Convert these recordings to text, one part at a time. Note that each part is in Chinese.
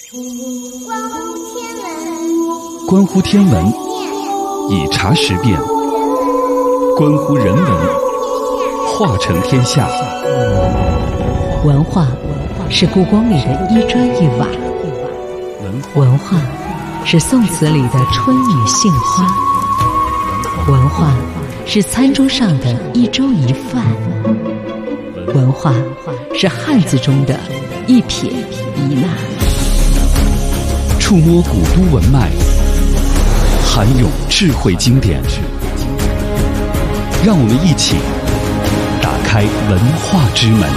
关乎天文，以茶识变；关乎人文，化成天下。 文化是故宫里的一砖一瓦，文化是宋词里的春雨杏花，文化是餐桌上的一粥一饭，文化是汉字中的一撇一捺。 触摸古都文脉，涵咏智慧经典，让我们一起打开文化之门。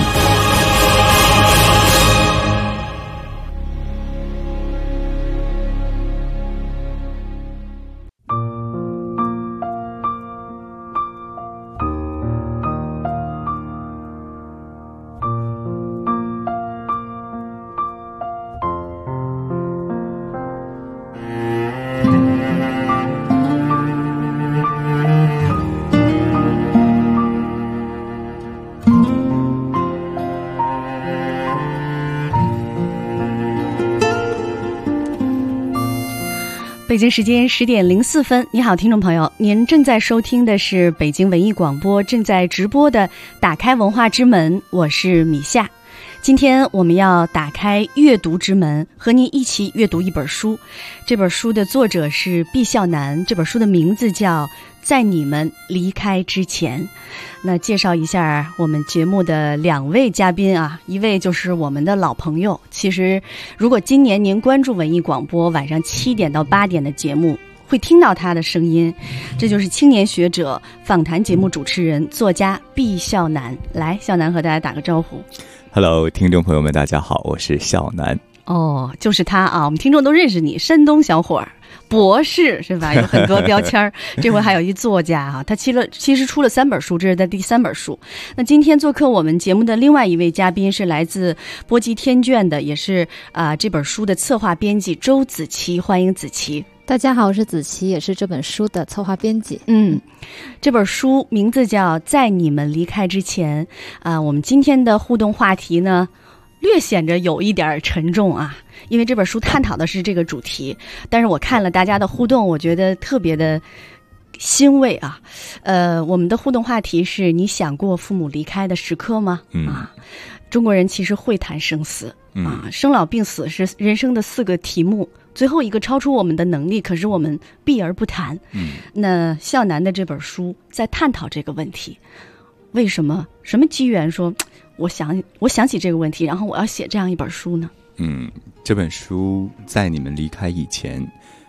北京时间10点04分，你好，听众朋友，您正在收听的是北京文艺广播正在直播的打开文化之门，我是米夏。今天我们要打开阅读之门，和您一起阅读一本书。这本书的作者是毕孝南，这本书的名字叫《在你们离开之前》。那介绍一下我们节目的两位嘉宾啊，一位就是我们的老朋友。其实如果今年您关注文艺广播晚上7点到8点的节目，会听到他的声音，这就是青年学者访谈节目主持人作家毕孝南。来，孝南和大家打个招呼。 Hello， 听众朋友们，大家好，我是孝南。 哦，就是他啊，我们听众都认识你，山东小伙儿，博士是吧？有很多标签儿。这回还有一作家啊，他其实出了3本书，这是他第3本书。那今天做客我们节目的另外一位嘉宾是来自波基天卷的，也是这本书的策划编辑周子琪，欢迎子琪。 大家好，我是子琪，也是这本书的策划编辑。 这本书名字叫《在你们离开之前》我们今天的互动话题呢，略显着有一点沉重啊，因为这本书探讨的是这个主题，但是我看了大家的互动，我觉得特别的欣慰啊。我们的互动话题是：你想过父母离开的时刻吗？中国人其实会谈生死生老病死是人生的4个题目，最后一个超出我们的能力，可是我们避而不谈。那孝南的这本书在探讨这个问题，为什么什么机缘说我想起这个问题，然后我要写这样一本书呢？ 这本书在你们离开以前，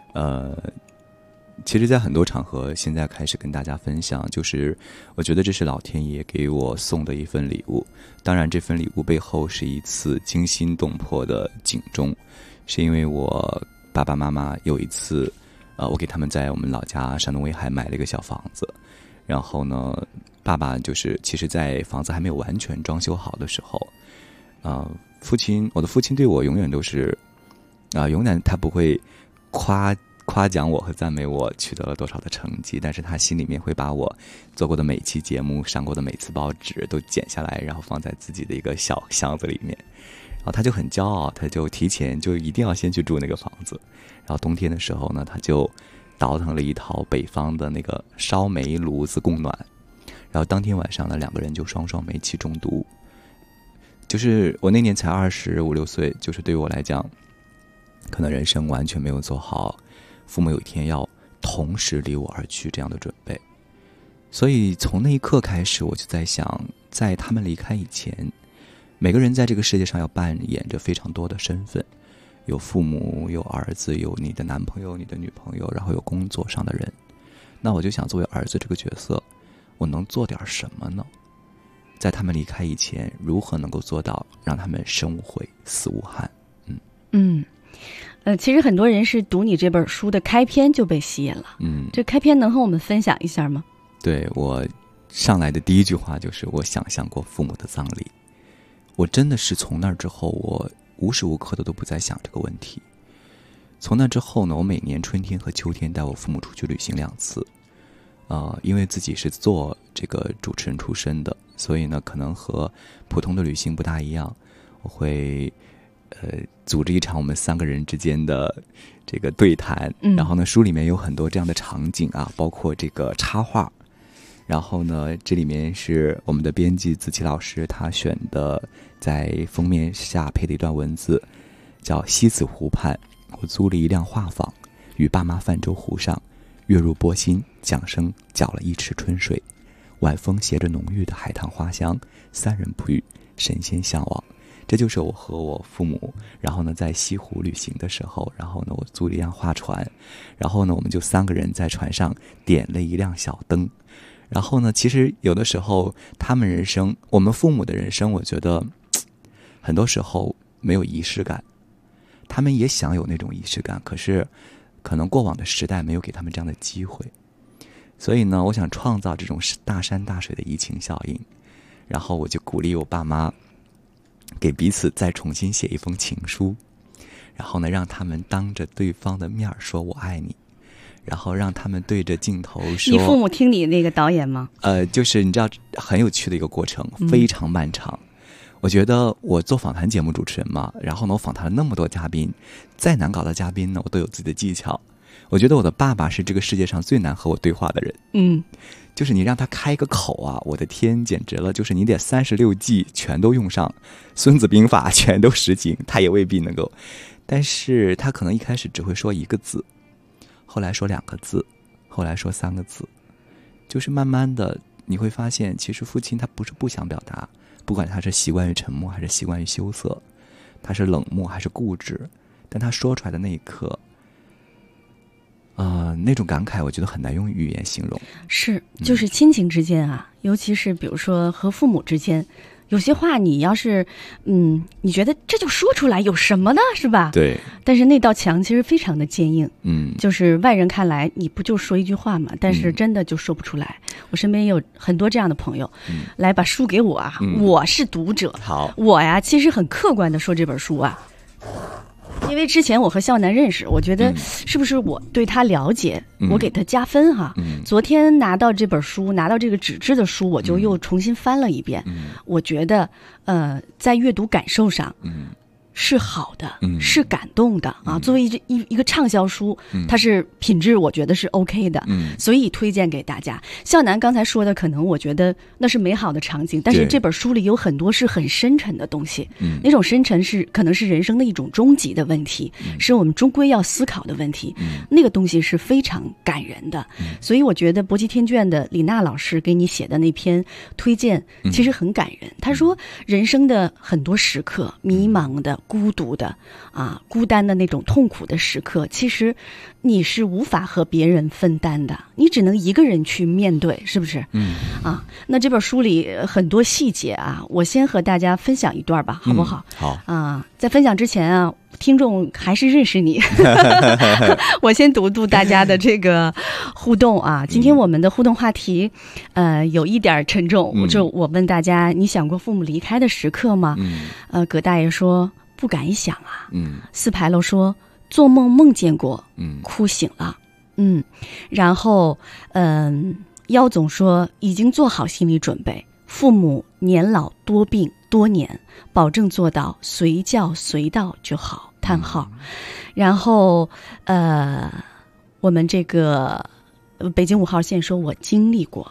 其实在很多场合现在开始跟大家分享，就是我觉得这是老天爷给我送的一份礼物。当然这份礼物背后是一次惊心动魄的警钟，是因为我爸爸妈妈有一次我给他们在我们老家山东威海买了一个小房子，然后呢爸爸就是其实在房子还没有完全装修好的时候我的父亲对我永远都是永远他不会夸奖我和赞美我取得了多少的成绩，但是他心里面会把我做过的每期节目上过的每次报纸都剪下来，然后放在自己的一个小箱子里面，然后他就很骄傲，他就提前就一定要先去住那个房子，然后冬天的时候呢，他就倒腾了一套北方的那个烧煤炉子供暖，然后当天晚上呢2个人就双煤气中毒。就是我那年才25、26岁，就是对于我来讲可能人生完全没有做好父母有一天要同时离我而去这样的准备。所以从那一刻开始，我就在想，在他们离开以前，每个人在这个世界上要扮演着非常多的身份，有父母，有儿子，有你的男朋友，你的女朋友，然后有工作上的人。那我就想，作为儿子这个角色，我能做点什么呢？在他们离开以前，如何能够做到让他们生无悔，死无憾？ 其实很多人是读你这本书的开篇就被吸引了。这开篇能和我们分享一下吗？ 对，我上来的第一句话就是我想象过父母的葬礼。我真的是从那之后，我无时无刻的都不再想这个问题。从那之后呢，我每年春天和秋天带我父母出去旅行2次。因为自己是做这个主持人出身的，所以呢可能和普通的旅行不大一样，我会组织一场我们3个人之间的这个对谈。然后呢，书里面有很多这样的场景啊，包括这个插画。然后呢，这里面是我们的编辑子琪老师他选的，在封面下配的一段文字，叫西子湖畔，我租了一辆画舫，与爸妈泛舟湖上，月入波心，桨声搅了一池春水，晚风携着浓郁的海棠花香，3人不语，神仙相望。这就是我和我父母，然后呢在西湖旅行的时候，然后呢我租了一辆画船，然后呢我们就3个人在船上点了一辆小灯。然后呢，其实有的时候他们人生，我们父母的人生，我觉得很多时候没有仪式感，他们也想有那种仪式感，可是可能过往的时代没有给他们这样的机会。所以呢，我想创造这种大山大水的移情效应，然后我就鼓励我爸妈给彼此再重新写一封情书，然后呢让他们当着对方的面说我爱你，然后让他们对着镜头说。 你父母听你那个导演吗？ 就是你知道很有趣的一个过程，非常漫长。我觉得我做访谈节目主持人嘛，然后呢我访谈了那么多嘉宾，再难搞的嘉宾呢我都有自己的技巧。我觉得我的爸爸是这个世界上最难和我对话的人。就是你让他开个口啊，我的天，简直了！就是你得36计全都用上，孙子兵法全都实行，他也未必能够。但是他可能一开始只会说1个字，后来说2个字，后来说3个字，就是慢慢的你会发现，其实父亲他不是不想表达，不管他是习惯于沉默还是习惯于羞涩，他是冷漠还是固执，但他说出来的那一刻，那种感慨我觉得很难用语言形容。 是，就是亲情之间啊，尤其是比如说和父母之间，有些话你要是你觉得这就说出来有什么呢，是吧？ 对。 但是那道墙其实非常的坚硬。 就是外人看来你不就说一句话嘛，但是真的就说不出来。我身边也有很多这样的朋友，来把书给我啊，我是读者。 好， 我呀其实很客观的说这本书啊，因为之前我和孝南认识，我觉得是不是我对他了解，我给他加分哈。昨天拿到这本书，拿到这个纸质的书，我就又重新翻了一遍。我觉得在阅读感受上是好的，是感动的啊。作为一个畅销书，它是品质我觉得是 OK 的，所以推荐给大家。孝南刚才说的可能我觉得那是美好的场景，但是这本书里有很多是很深沉的东西，那种深沉是可能是人生的一种终极的问题，是我们终归要思考的问题，那个东西是非常感人的。所以我觉得博奇天卷的李娜老师给你写的那篇推荐其实很感人。他说人生的很多时刻，迷茫的、孤独的孤单的那种痛苦的时刻，其实你是无法和别人分担的，你只能一个人去面对，是不是？那这本书里很多细节啊，我先和大家分享一段吧，好不好？ 好在分享之前啊，听众还是认识你我先读大家的这个互动啊。今天我们的互动话题有一点沉重，就我问大家，你想过父母离开的时刻吗？葛大爷说不敢想啊。四牌楼说做梦梦见过，哭醒了。然后妖总说已经做好心理准备，父母年老多病多年，保证做到随叫随到就好，叹号。然后我们这个北京5号线说我经历过。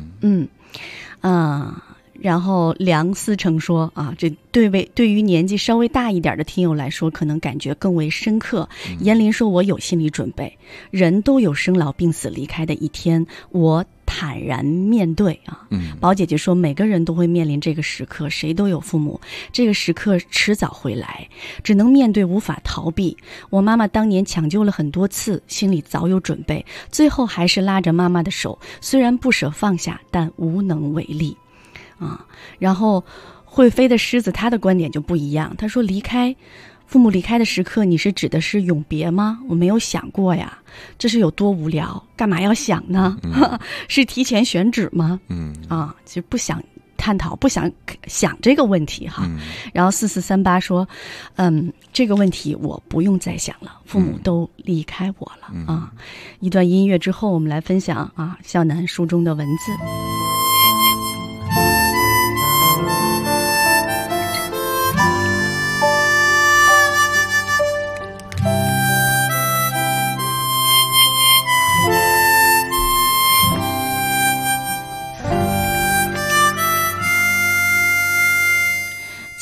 然后梁思成说这对于年纪稍微大一点的听友来说，可能感觉更为深刻。严林说我有心理准备，人都有生老病死离开的一天，我坦然面对啊。宝姐姐说每个人都会面临这个时刻，谁都有父母，这个时刻迟早会来，只能面对，无法逃避。我妈妈当年抢救了很多次，心里早有准备，最后还是拉着妈妈的手，虽然不舍放下，但无能为力然后会飞的狮子他的观点就不一样，他说父母离开的时刻，你是指的是永别吗？我没有想过呀，这是有多无聊，干嘛要想呢？是提前选址吗？其实不想探讨，不想这个问题哈。然后4438说这个问题我不用再想了，父母都离开我了一段音乐之后，我们来分享孝南书中的文字。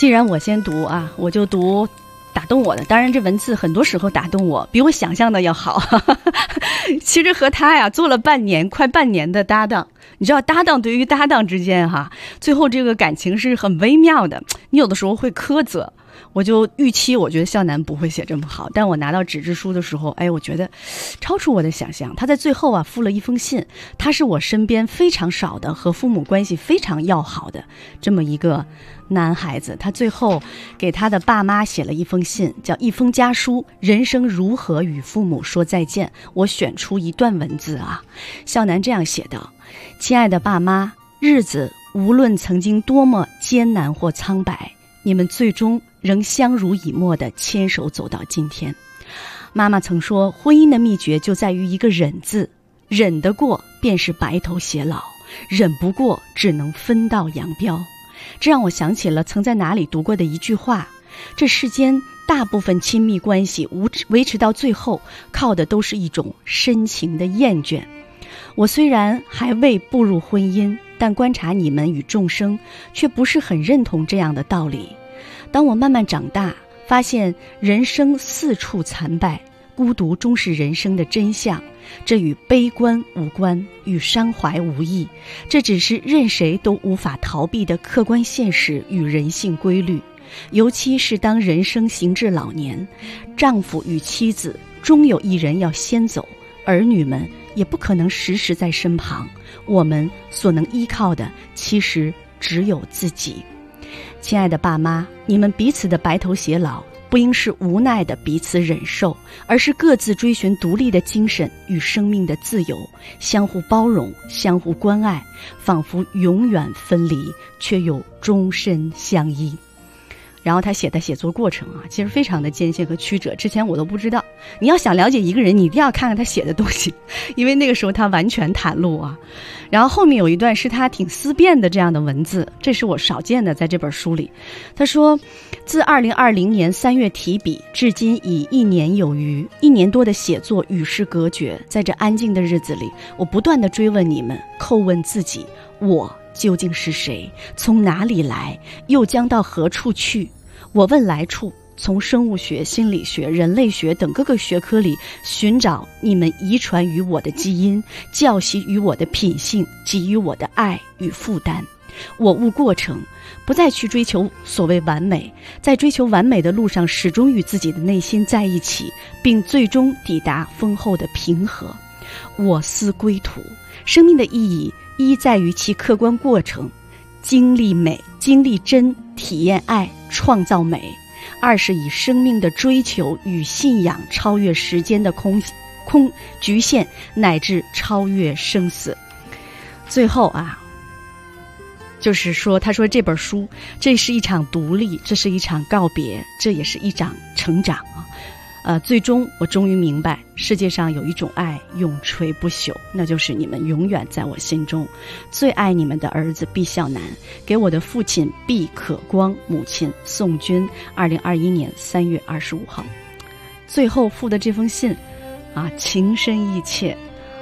既然我先读啊，我就读打动我的。当然这文字很多时候打动我，比我想象的要好。其实和他呀做了快半年的搭档，你知道搭档对于搭档之间最后这个感情是很微妙的，你有的时候会苛责。我就预期我觉得向南不会写这么好，但我拿到纸质书的时候，我觉得超出我的想象。他在最后附了一封信，他是我身边非常少的和父母关系非常要好的这么一个男孩子，他最后给他的爸妈写了一封信，叫一封家书，人生如何与父母说再见。我选出一段文字向南这样写道：亲爱的爸妈，日子无论曾经多么艰难或苍白，你们最终仍相濡以沫地牵手走到今天。妈妈曾说，婚姻的秘诀就在于一个忍字，忍得过便是白头偕老，忍不过只能分道扬镳。这让我想起了曾在哪里读过的一句话：这世间大部分亲密关系维持到最后，靠的都是一种深情的厌倦。我虽然还未步入婚姻，但观察你们与众生，却不是很认同这样的道理。当我慢慢长大，发现人生四处残败，孤独终是人生的真相。这与悲观无关，与伤怀无异，这只是任谁都无法逃避的客观现实与人性规律。尤其是当人生行至老年，丈夫与妻子终有一人要先走，儿女们也不可能时时在身旁，我们所能依靠的其实只有自己。亲爱的爸妈，你们彼此的白头偕老，不应是无奈的彼此忍受，而是各自追寻独立的精神与生命的自由，相互包容，相互关爱，仿佛永远分离，却又终身相依。然后他写的写作过程其实非常的艰辛和曲折，之前我都不知道。你要想了解一个人，你一定要看看他写的东西，因为那个时候他完全袒露然后后面有一段是他挺思辨的这样的文字，这是我少见的在这本书里。他说，自2020年3月提笔，至今已1年有余，1年多的写作与世隔绝。在这安静的日子里，我不断地追问你们，叩问自己，我究竟是谁？从哪里来？又将到何处去？我问来处，从生物学、心理学、人类学等各个学科里寻找你们遗传于我的基因，教习于我的品性，给予我的爱与负担。我悟过程，不再去追求所谓完美，在追求完美的路上，始终与自己的内心在一起，并最终抵达丰厚的平和。我思归途，生命的意义一在于其客观过程，经历美，经历真，体验爱，创造美；二是以生命的追求与信仰超越时间的空局限，乃至超越生死。最后就是说，他说这本书，这是一场独立，这是一场告别，这也是一场成长最终我终于明白，世界上有一种爱永垂不朽，那就是你们永远在我心中。最爱你们的儿子毕孝南，给我的父亲毕可光，母亲宋军，2021年3月25号。最后附的这封信情深意切，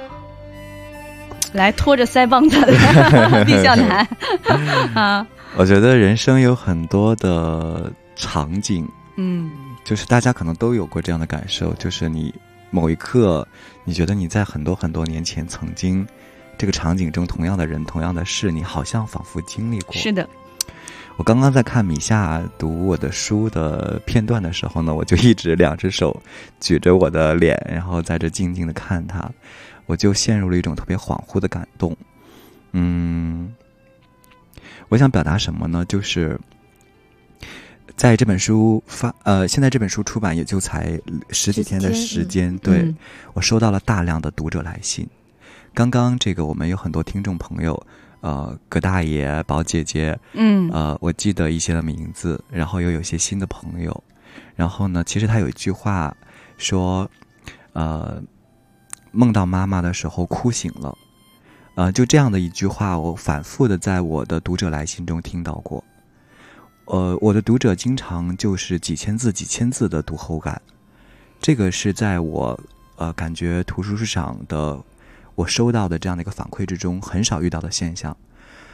来拖着腮帮子的毕孝南我觉得人生有很多的场景，就是大家可能都有过这样的感受，就是你某一刻你觉得你在很多很多年前曾经这个场景中同样的人同样的事，你好像仿佛经历过。 是的， 我刚刚在看米夏读我的书的片段的时候呢，我就一直2只手举着我的脸，然后在这静静的看他，我就陷入了一种特别恍惚的感动。我想表达什么呢？就是在这本书现在这本书出版也就才10几天的时间，对，我收到了大量的读者来信。刚刚这个我们有很多听众朋友，葛大爷、宝姐姐，我记得一些的名字，然后又有些新的朋友。然后呢，其实他有一句话说，梦到妈妈的时候哭醒了，就这样的一句话，我反复的在我的读者来信中听到过。我的读者经常就是几千字的读后感，这个是在我感觉图书市场的我收到的这样的一个反馈之中很少遇到的现象。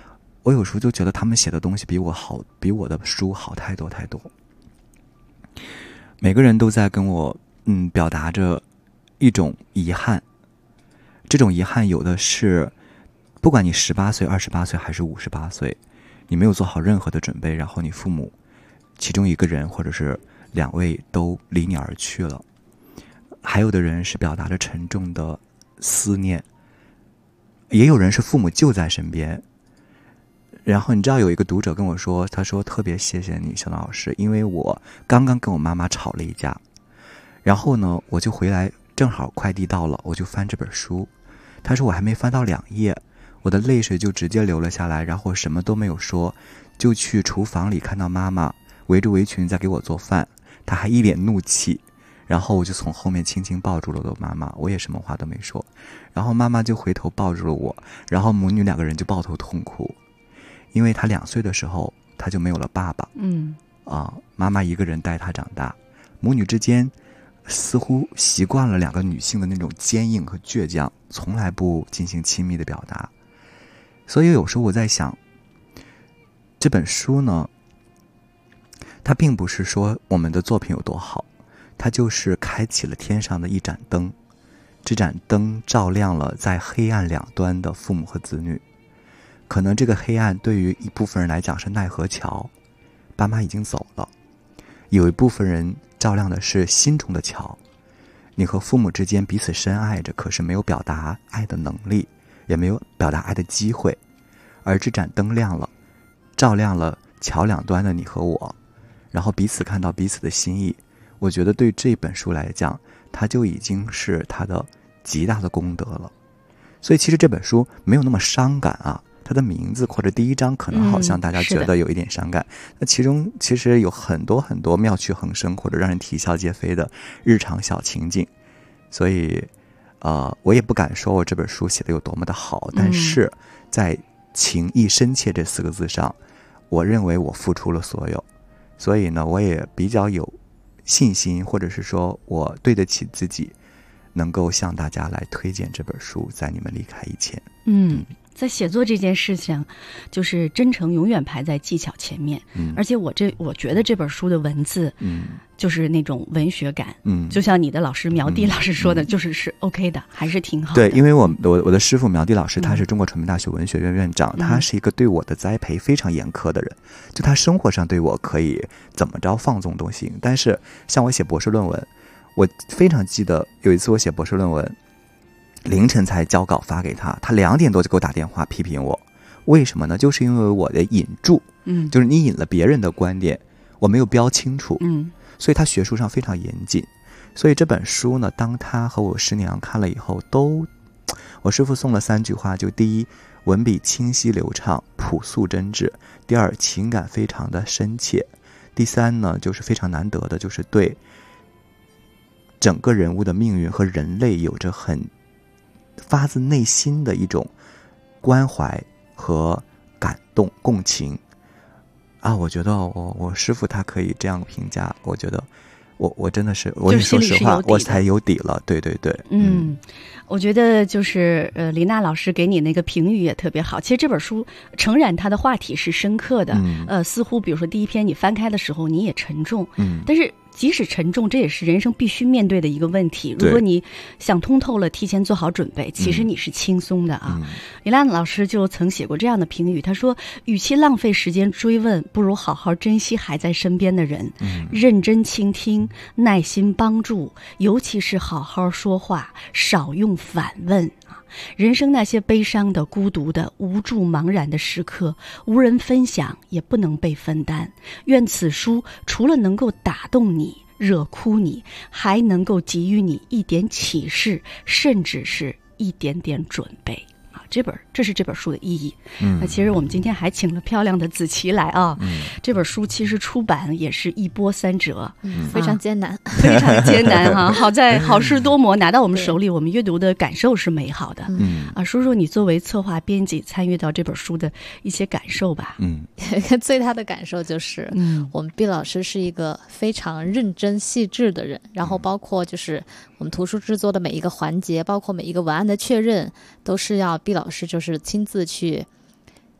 我有时候就觉得他们写的东西比我的书好太多太多。每个人都在跟我表达着一种遗憾，这种遗憾有的是不管你18岁、28岁还是58岁，你没有做好任何的准备，然后你父母其中一个人或者是2位都离你而去了。还有的人是表达着沉重的思念，也有人是父母就在身边。然后你知道有一个读者跟我说，他说特别谢谢你小东老师，因为我刚刚跟我妈妈吵了一架，然后呢我就回来，正好快递到了，我就翻这本书，他说我还没翻到2页，我的泪水就直接流了下来，然后什么都没有说，就去厨房里看到妈妈围着围裙在给我做饭，她还一脸怒气，然后我就从后面轻轻抱住了我的妈妈，我也什么话都没说，然后妈妈就回头抱住了我，然后母女2个人就抱头痛哭。因为她2岁的时候她就没有了爸爸，妈妈一个人带她长大，母女之间似乎习惯了2个女性的那种坚硬和倔强，从来不进行亲密的表达。所以有时候我在想，这本书呢，它并不是说我们的作品有多好，它就是开启了天上的一盏灯，这盏灯照亮了在黑暗两端的父母和子女。可能这个黑暗对于一部分人来讲是奈何桥，爸妈已经走了，有一部分人照亮的是心中的桥，你和父母之间彼此深爱着，可是没有表达爱的能力，也没有表达爱的机会，而这盏灯亮了，照亮了桥两端的你和我，然后彼此看到彼此的心意。我觉得对这本书来讲，它就已经是它的极大的功德了。所以其实这本书没有那么伤感啊，它的名字或者第1章可能好像大家觉得有一点伤感，那其中其实有很多很多妙趣横生或者让人啼笑皆非的日常小情景。所以我也不敢说我这本书写的有多么的好，但是在情意深切这4个字上，我认为我付出了所有。所以呢，我也比较有信心，或者是说我对得起自己，能够向大家来推荐这本书，在你们离开以前。 在写作这件事情，就是真诚永远排在技巧前面。而且我觉得这本书的文字，就是那种文学感。就像你的老师苗娣老师说的，是 OK 的，还是挺好的。 对，因为我的师傅苗娣老师，他是中国传媒大学文学院院长，他是一个对我的栽培非常严苛的人。就他生活上对我可以怎么着放纵都行，但是像我写博士论文，我非常记得有一次我写博士论文，凌晨才交稿发给他，他2点多就给我打电话批评我。为什么呢？就是因为我的引注，就是你引了别人的观点，我没有标清楚，所以他学术上非常严谨。所以这本书呢，当他和我师娘看了以后，我师父送了3句话，就第一，文笔清晰流畅，朴素真挚；第二，情感非常的深切；第三呢，就是非常难得的，就是对整个人物的命运和人类有着很发自内心的一种关怀和感动共情啊！我觉得我师父他可以这样评价，我觉得我真的是，我说实话，我才有底了。对对对， 我觉得就是李娜老师给你那个评语也特别好。其实这本书诚然它的话题是深刻的，似乎比如说第1篇你翻开的时候你也沉重，但是即使沉重，这也是人生必须面对的一个问题。如果你想通透了，提前做好准备，其实你是轻松的啊。李娜老师就曾写过这样的评语，他说：与其浪费时间追问，不如好好珍惜还在身边的人，认真倾听，耐心帮助，尤其是好好说话，少用反问啊。人生那些悲伤的、孤独的、无助茫然的时刻，无人分享，也不能被分担。愿此书除了能够打动你、惹哭你，还能够给予你一点启示，甚至是一点点准备。这是这本书的意义。那其实我们今天还请了漂亮的子琪来啊。这本书其实出版也是一波3折， 非常艰难， 非常艰难哈。好在好事多磨，拿到我们手里，我们阅读的感受是美好的。说说你作为策划编辑参与到这本书的一些感受吧。 最大的感受就是，我们毕老师是一个非常认真细致的人，然后包括就是我们图书制作的每一个环节，包括每一个文案的确认，都是要毕老师就是亲自去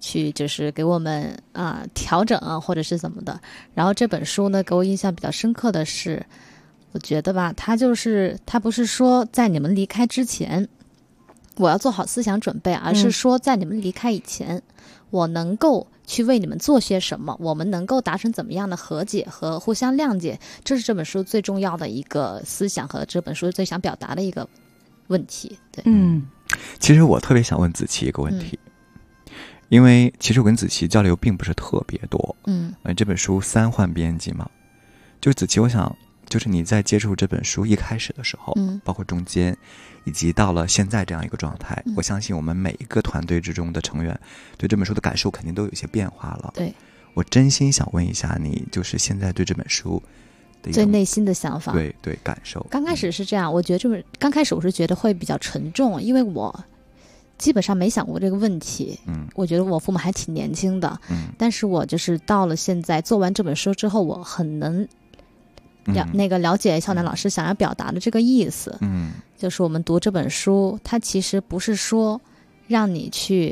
去就是给我们调整或者是怎么的。然后这本书呢，给我印象比较深刻的是，我觉得吧，它不是说在你们离开之前我要做好思想准备，而是说在你们离开以前，我能够去为你们做些什么，我们能够达成怎么样的和解和互相谅解，这是这本书最重要的一个思想和这本书最想表达的一个问题。对， 其实我特别想问子琪一个问题，因为其实我跟子琪交流并不是特别多，这本书3换编辑嘛，就是子琪，我想就是你在接触这本书一开始的时候，包括中间以及到了现在这样一个状态，我相信我们每一个团队之中的成员对这本书的感受肯定都有一些变化了。 对， 我真心想问一下你，就是现在对这本书的最内心的想法。 对感受。 刚开始是这样，我觉得刚开始我是觉得会比较沉重，因为我基本上没想过这个问题。我觉得我父母还挺年轻的，但是我就是到了现在做完这本书之后，我很能了解孝南老师想要表达的这个意思。就是我们读这本书，它其实不是说让你去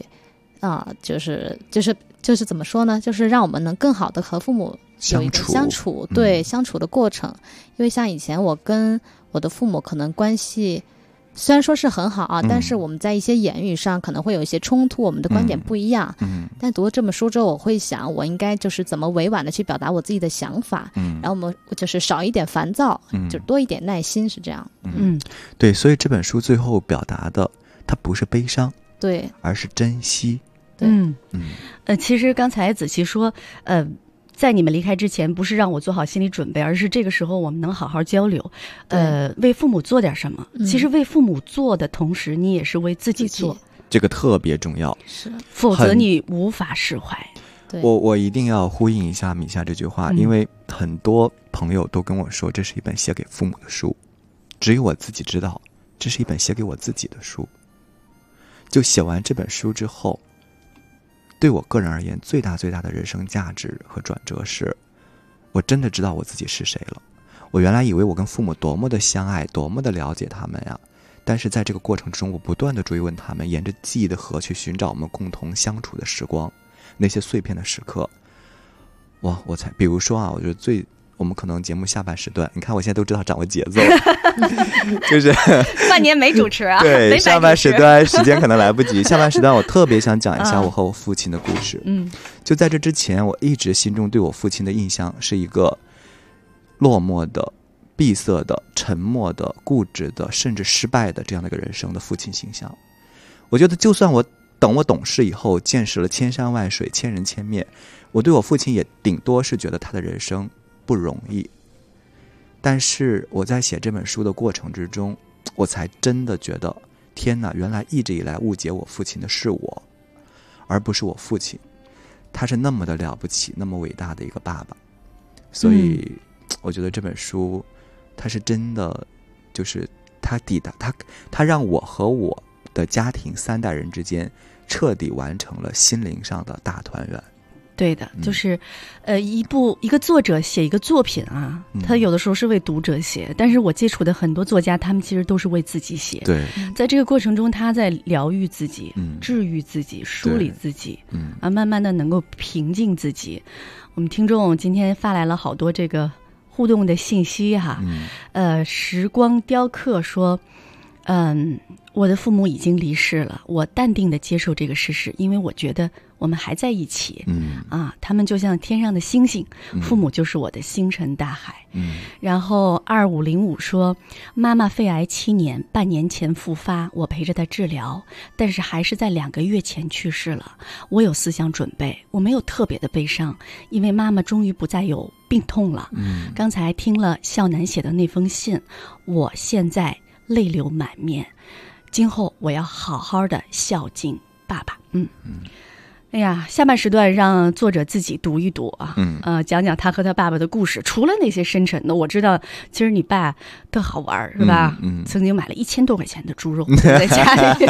就是怎么说呢，就是让我们能更好的和父母有一个相处，对，相处的过程。因为像以前我跟我的父母可能关系虽然说是很好但是我们在一些言语上可能会有一些冲突，我们的观点不一样。但读了这本书之后，我会想我应该就是怎么委婉的去表达我自己的想法，然后我们就是少一点烦躁，就多一点耐心，是这样。 对，所以这本书最后表达的它不是悲伤， 对， 而是珍惜。 其实刚才子琪说在你们离开之前，不是让我做好心理准备，而是这个时候我们能好好交流，为父母做点什么。其实为父母做的同时，你也是为自己做， 这个特别重要， 是， 否则你无法释怀。 我一定要呼应一下米夏这句话，因为很多朋友都跟我说，这是一本写给父母的书，只有我自己知道，这是一本写给我自己的书。就写完这本书之后，对我个人而言，最大的人生价值和转折是，我真的知道我自己是谁了。我原来以为我跟父母多么的相爱，多么的了解他们呀，但是在这个过程之中，我不断的追问他们，沿着记忆的河去寻找我们共同相处的时光，那些碎片的时刻。我才比如说我觉得我们可能节目下半时段，你看我现在都知道掌握节奏就是半年没主持对，上半时段时间可能来不及，下半时段我特别想讲一下我和我父亲的故事。就在这之前，我一直心中对我父亲的印象是一个落寞的、闭塞的、沉默的、固执的，甚至失败的这样的一个人生的父亲形象。我觉得就算等我懂事以后，见识了千山万水，千人千面，我对我父亲也顶多是觉得他的人生不容易。但是我在写这本书的过程之中，我才真的觉得，天哪，原来一直以来误解我父亲的是我，而不是我父亲。他是那么的了不起，那么伟大的一个爸爸。所以我觉得这本书它是真的，就是它让我和我的家庭3代人之间彻底完成了心灵上的大团圆。 对的，就是一个作者写一个作品他有的时候是为读者写，但是我接触的很多作家，他们其实都是为自己写。 对， 在这个过程中，他在疗愈自己，治愈自己，梳理自己，慢慢的能够平静自己。我们听众今天发来了好多这个互动的信息时光雕刻说，我的父母已经离世了，我淡定地接受这个事实，因为我觉得我们还在一起。他们就像天上的星星，父母就是我的星辰大海。然后2505说，妈妈肺癌7年，半年前复发，我陪着她治疗，但是还是在2个月前去世了。我有思想准备，我没有特别的悲伤，因为妈妈终于不再有病痛了。刚才听了孝南写的那封信，我现在泪流满面，今后我要好好的孝敬爸爸。哎呀，下半时段让作者自己读一读讲讲他和他爸爸的故事。除了那些深沉的，我知道其实你爸特好玩，是吧？曾经买了1000多块钱的猪肉在家里。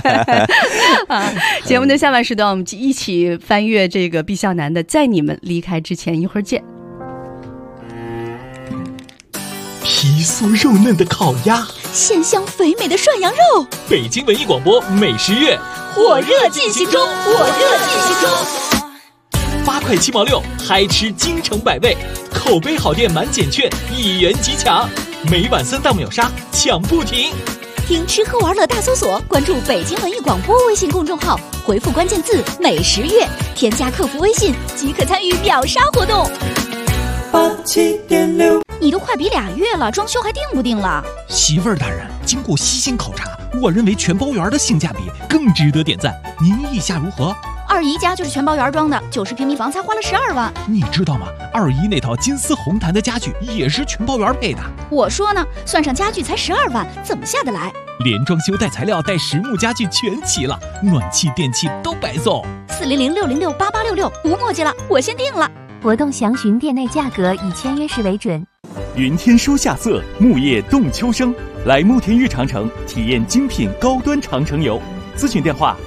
节目的下半时段，我们一起翻阅这个毕孝南的《在你们离开之前》，一会儿见。 皮酥肉嫩的烤鸭， 鲜香肥美的涮羊肉， 北京文艺广播美食月， 火热进行中，8块7毛6，嗨吃京城百味，口碑好店满减券1元即抢，每晚3档秒杀抢不停。 听吃喝玩乐大搜索，关注北京文艺广播微信公众号，回复关键字美食月，添加客服微信即可参与秒杀活动。 87.6， 你都快比2月了，装修还定不定了？ 媳妇儿大人，经过细心考察，我认为全包园的性价比更值得点赞，您意下如何？ 二姨家就是全包园装的，90平米房才花了12万。 你知道吗？二姨那套金丝红檀的家具也是全包园配的。 我说呢，算上家具才12万，怎么下得来？ 连装修带材料带实木家具全齐了，暖气电器都白送。 400-606-8866，无墨迹了，我先定了。 活动详询店内价格，以签约时为准。 云天书夏色，木叶动秋生，来慕田峪长城体验精品高端长城游。咨询电话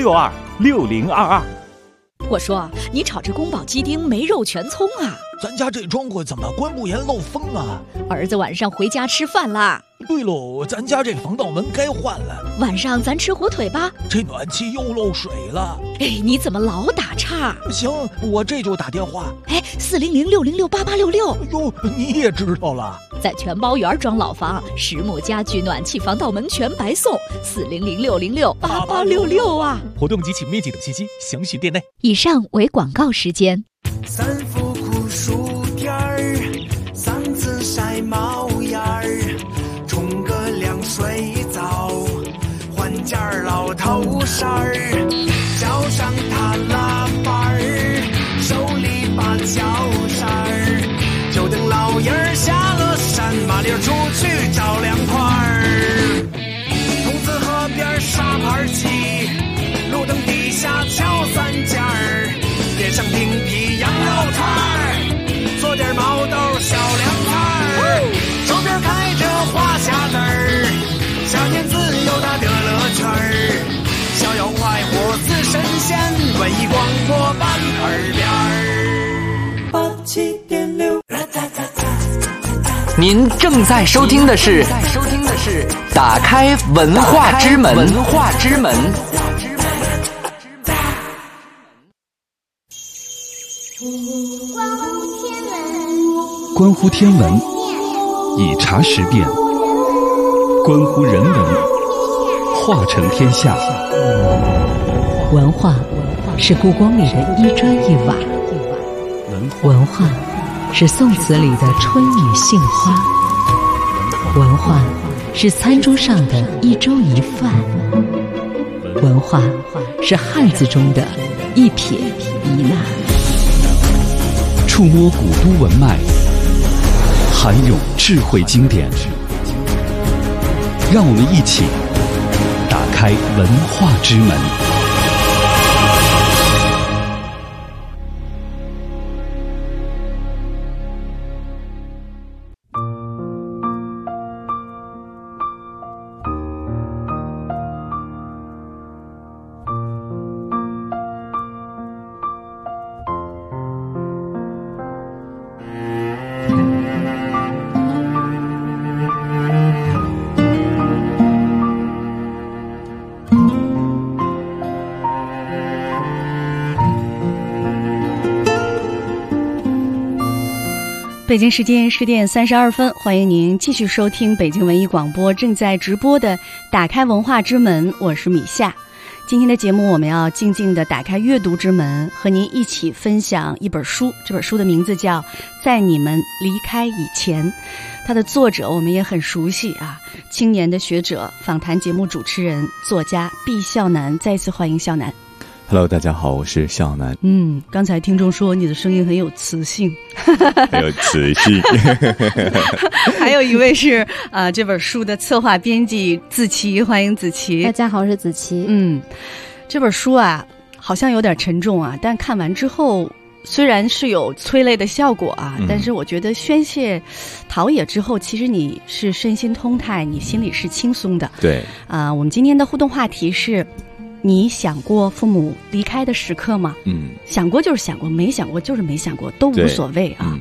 61626022。 我说，你炒这宫保鸡丁没肉全葱啊？ 咱家这窗户怎么关不严漏风啊？ 儿子晚上回家吃饭啦。 对喽，咱家这防盗门该换了。 晚上咱吃火腿吧。 这暖气又漏水了。 哎，你怎么老打岔？ 行，我这就打电话。 哎，400-606-8866。 哟，你也知道了？ 在全包园装老房，实木家具、暖气、防盗门全白送。400-606-8866啊！ 活动及其面积等信息详询店内。 以上为广告时间。 3伏酷暑天儿，3次晒毛眼儿，冲个凉水澡，换件老头衫儿，脚上踏拉板儿，手里把脚扇儿，就等老爷儿下了山，麻溜出去找凉快儿。筒子河边沙盘棋，路灯底下敲3件儿，点上冰皮羊肉串儿，做点毛豆小凉菜儿，手边开着花匣子儿，夏天自由它的乐趣儿，逍遥快活似神仙，文艺广播伴耳边儿。87.6， 您正在收听的是打开文化之门。 关乎天文，以茶识变；关乎人文，化成天下。 文化是故宫里的一砖一瓦，文化是宋词里的春雨杏花，文化是餐桌上的一粥一饭，文化是汉字中的一撇一捺。 触摸古都文脉，涵咏智慧经典，让我们一起打开文化之门。 北京时间10点32分，欢迎您继续收听北京文艺广播正在直播的打开文化之门，我是米夏。今天的节目我们要静静地打开阅读之门，和您一起分享一本书，这本书的名字叫《在你们离开以前》，它的作者我们也很熟悉啊，青年的学者、访谈节目主持人、作家毕孝南。再次欢迎孝南。 Hello， 大家好，我是孝南。 刚才听众说你的声音很有磁性， 很有磁性。 还有一位是这本书的策划编辑子琪，欢迎子琪。 大家好，我是子琪。 这本书啊，好像有点沉重啊，但看完之后，虽然是有催泪的效果啊，但是我觉得宣泄陶冶之后，其实你是身心通泰，你心里是轻松的。 对我们今天的互动话题是：你想过父母离开的时刻吗？想过就是想过，没想过就是没想过，都无所谓啊。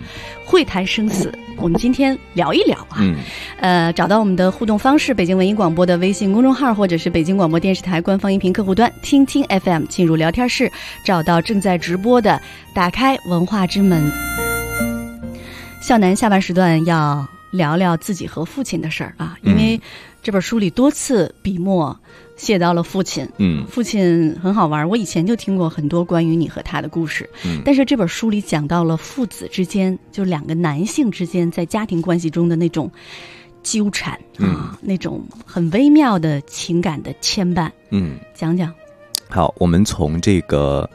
会谈生死，我们今天聊一聊啊。找到我们的互动方式，北京文艺广播的微信公众号，或者是北京广播电视台官方音频客户端听听 FM， 进入聊天室，找到正在直播的打开文化之门。向南下半时段要聊聊自己和父亲的事儿啊，因为这本书里多次笔墨写到了父亲。父亲很好玩，我以前就听过很多关于你和他的故事，但是这本书里讲到了父子之间，就两个男性之间在家庭关系中的那种纠缠那种很微妙的情感的牵绊。讲讲。 好，我们从这个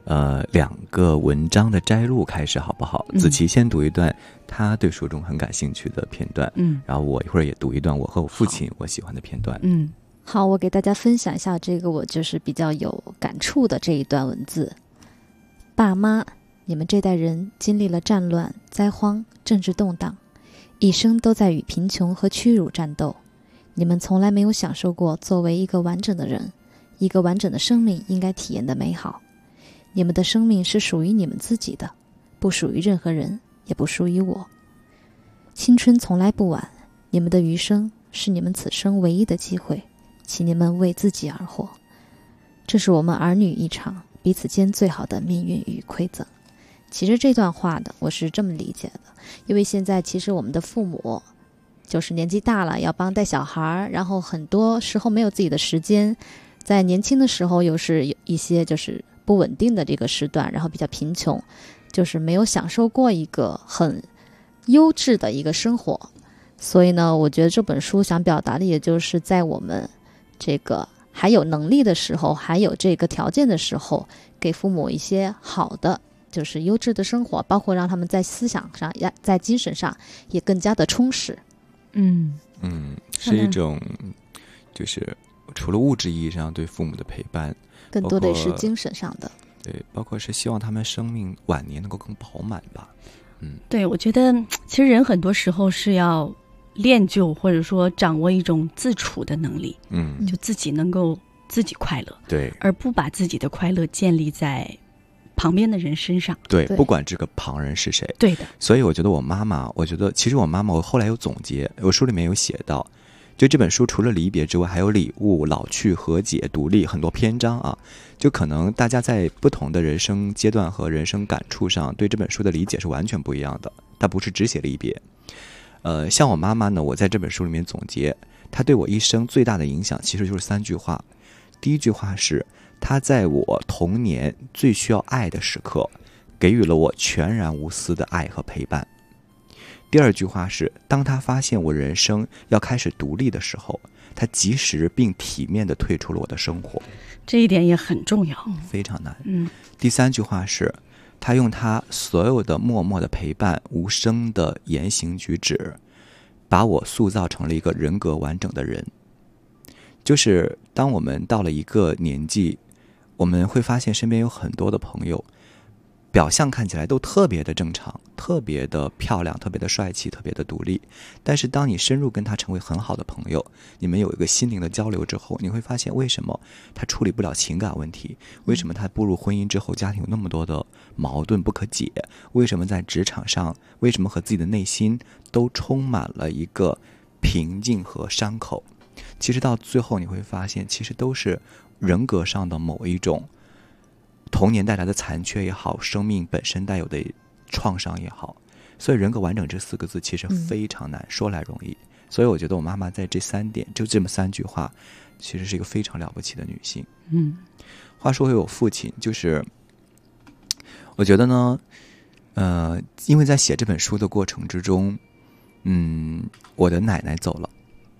2个文章的摘录开始好不好？子琪先读一段他对书中很感兴趣的片段，然后我一会儿也读一段我和我父亲我喜欢的片段。 好，我给大家分享一下这个我就是比较有感触的这一段文字。爸妈，你们这代人经历了战乱、灾荒、政治动荡，一生都在与贫穷和屈辱战斗。你们从来没有享受过作为一个完整的人，一个完整的生命应该体验的美好。你们的生命是属于你们自己的，不属于任何人，也不属于我。青春从来不晚，你们的余生是你们此生唯一的机会，请你们为自己而活。这是我们儿女一场，彼此间最好的命运与馈赠。其实这段话的我是这么理解的，因为现在其实我们的父母就是年纪大了，要帮带小孩，然后很多时候没有自己的时间，在年轻的时候又是有一些就是不稳定的这个时段，然后比较贫穷，就是没有享受过一个很优质的一个生活。所以呢，我觉得这本书想表达的也就是在我们这个还有能力的时候，还有这个条件的时候，给父母一些好的就是优质的生活，包括让他们在思想上在精神上也更加的充实。 是一种就是除了物质意义上对父母的陪伴， 更多的是精神上的， 对，包括是希望他们生命晚年能够更饱满吧。 对，我觉得其实人很多时候是要练就或者说掌握一种自处的能力，就自己能够自己快乐， 对， 而不把自己的快乐建立在旁边的人身上， 对，不管这个旁人是谁， 对的。 所以我觉得我妈妈，其实我妈妈，我后来有总结，我书里面有写到，就这本书除了离别之外，还有礼物、老去、和解、独立很多篇章啊。就可能大家在不同的人生阶段和人生感触上，对这本书的理解是完全不一样的。它不是只写离别。像我妈妈呢，我在这本书里面总结，她对我一生最大的影响其实就是3句话。第一句话是，她在我童年最需要爱的时刻，给予了我全然无私的爱和陪伴。第二句话是，当她发现我人生要开始独立的时候，她及时并体面地退出了我的生活。 这一点也很重要， 非常难。第3句话是，她用她所有的默默的陪伴、无声的言行举止，把我塑造成了一个人格完整的人。就是当我们到了一个年纪，我们会发现身边有很多的朋友，表象看起来都特别的正常，特别的漂亮，特别的帅气，特别的独立。但是当你深入跟他成为很好的朋友，你们有一个心灵的交流之后，你会发现为什么他处理不了情感问题，为什么他步入婚姻之后家庭有那么多的矛盾不可解，为什么在职场上，为什么和自己的内心都充满了一个平静和伤口。其实到最后你会发现，其实都是人格上的某一种童年带来的残缺也好，生命本身带有的创伤也好。所以人格完整这4个字其实非常难，说来容易。所以我觉得我妈妈在这3点，就这么3句话，其实是一个非常了不起的女性。话说回我父亲，就是我觉得呢，因为在写这本书的过程之中，我的奶奶走了，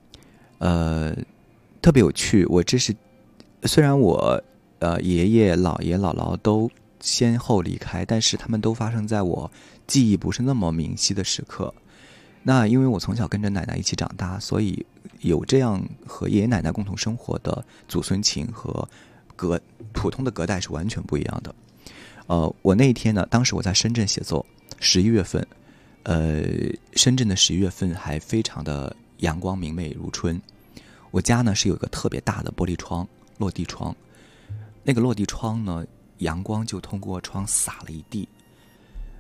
特别有趣。虽然我爷爷、姥爷、姥姥都先后离开，但是他们都发生在我记忆不是那么明晰的时刻。那因为我从小跟着奶奶一起长大，所以有这样和爷爷奶奶共同生活的祖孙情和普通的隔代是完全不一样的。我那一天呢，当时我在深圳写作，11月份，深圳的11月份还非常的阳光明媚如春。我家呢是有一个特别大的玻璃窗，落地窗。那个落地窗呢，阳光就通过窗洒了一地。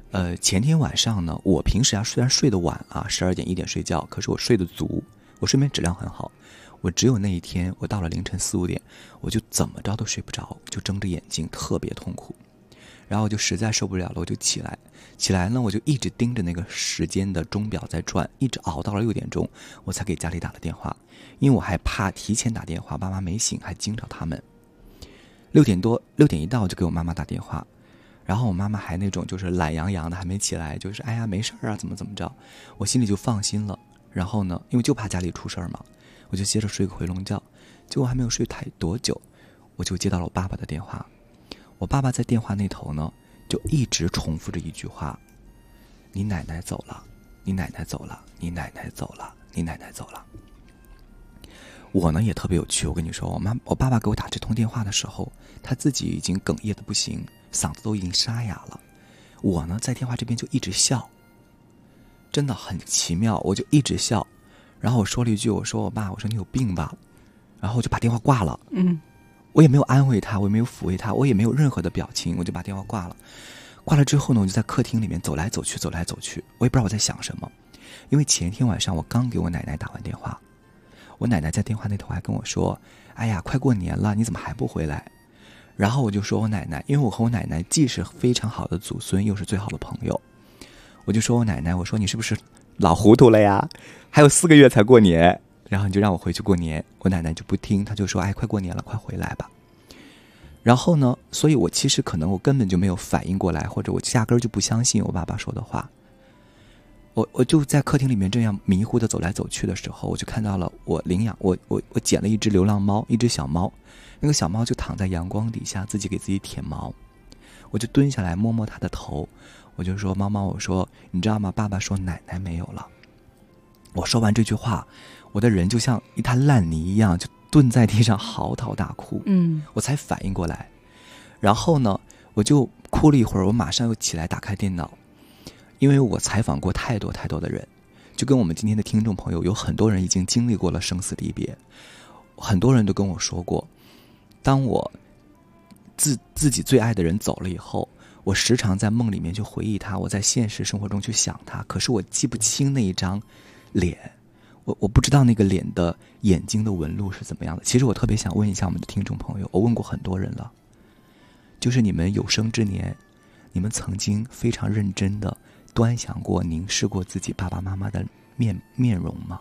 前天晚上呢，我平时虽然睡得晚啊，12点1点睡觉，可是我睡得足，我睡眠质量很好。我只有那一天，我到了凌晨4、5点，我就怎么着都睡不着，就睁着眼睛，特别痛苦。然后我就实在受不了了，我就起来呢，我就一直盯着那个时间的钟表在转，一直熬到了6点钟，我才给家里打了电话，因为我还怕提前打电话，爸妈没醒还惊着他们。6点一到，我就给我妈妈打电话，然后我妈妈还那种就是懒洋洋的，还没起来，就是哎呀没事啊，怎么着，我心里就放心了。然后呢，因为就怕家里出事嘛，我就接着睡个回笼觉。结果还没有睡多久，我就接到了我爸爸的电话。我爸爸在电话那头呢，就一直重复着一句话：你奶奶走了，你奶奶走了，你奶奶走了，你奶奶走了。我呢也特别有趣，我跟你说，我爸爸给我打这通电话的时候，他自己已经哽咽的不行，嗓子都已经沙哑了。我呢在电话这边就一直笑，真的很奇妙，我就一直笑。然后我说了一句，我说我爸，我说你有病吧，然后我就把电话挂了。我也没有安慰他，我也没有抚慰他，我也没有任何的表情，我就把电话挂了。挂了之后呢，我就在客厅里面走来走去，我也不知道我在想什么。因为前天晚上我刚给我奶奶打完电话，我奶奶在电话那头还跟我说：哎呀，快过年了，你怎么还不回来？然后我就说我奶奶，因为我和我奶奶既是非常好的祖孙，又是最好的朋友，我就说我奶奶，我说你是不是老糊涂了呀？还有4个月才过年，然后你就让我回去过年。我奶奶就不听，她就说：哎，快过年了，快回来吧。然后呢，所以我其实可能我根本就没有反应过来，或者我压根儿就不相信我爸爸说的话。我就在客厅里面这样迷糊的走来走去的时候，我就看到了我捡了一只流浪猫，一只小猫，那个小猫就躺在阳光底下，自己给自己舔毛。我就蹲下来摸摸它的头，我就说猫猫，我说你知道吗？爸爸说奶奶没有了。我说完这句话，我的人就像一滩烂泥一样，就蹲在地上嚎啕大哭。我才反应过来。然后呢，我就哭了一会儿，我马上又起来打开电脑，因为我采访过太多的人，就跟我们今天的听众朋友有很多人已经经历过了生死离别，很多人都跟我说过，当我自己最爱的人走了以后，我时常在梦里面去回忆他，我在现实生活中去想他，可是我记不清那一张脸，我不知道那个脸的眼睛的纹路是怎么样的。其实我特别想问一下我们的听众朋友，我问过很多人了，就是你们有生之年，你们曾经非常认真的端详过、凝视过自己爸爸妈妈的面容吗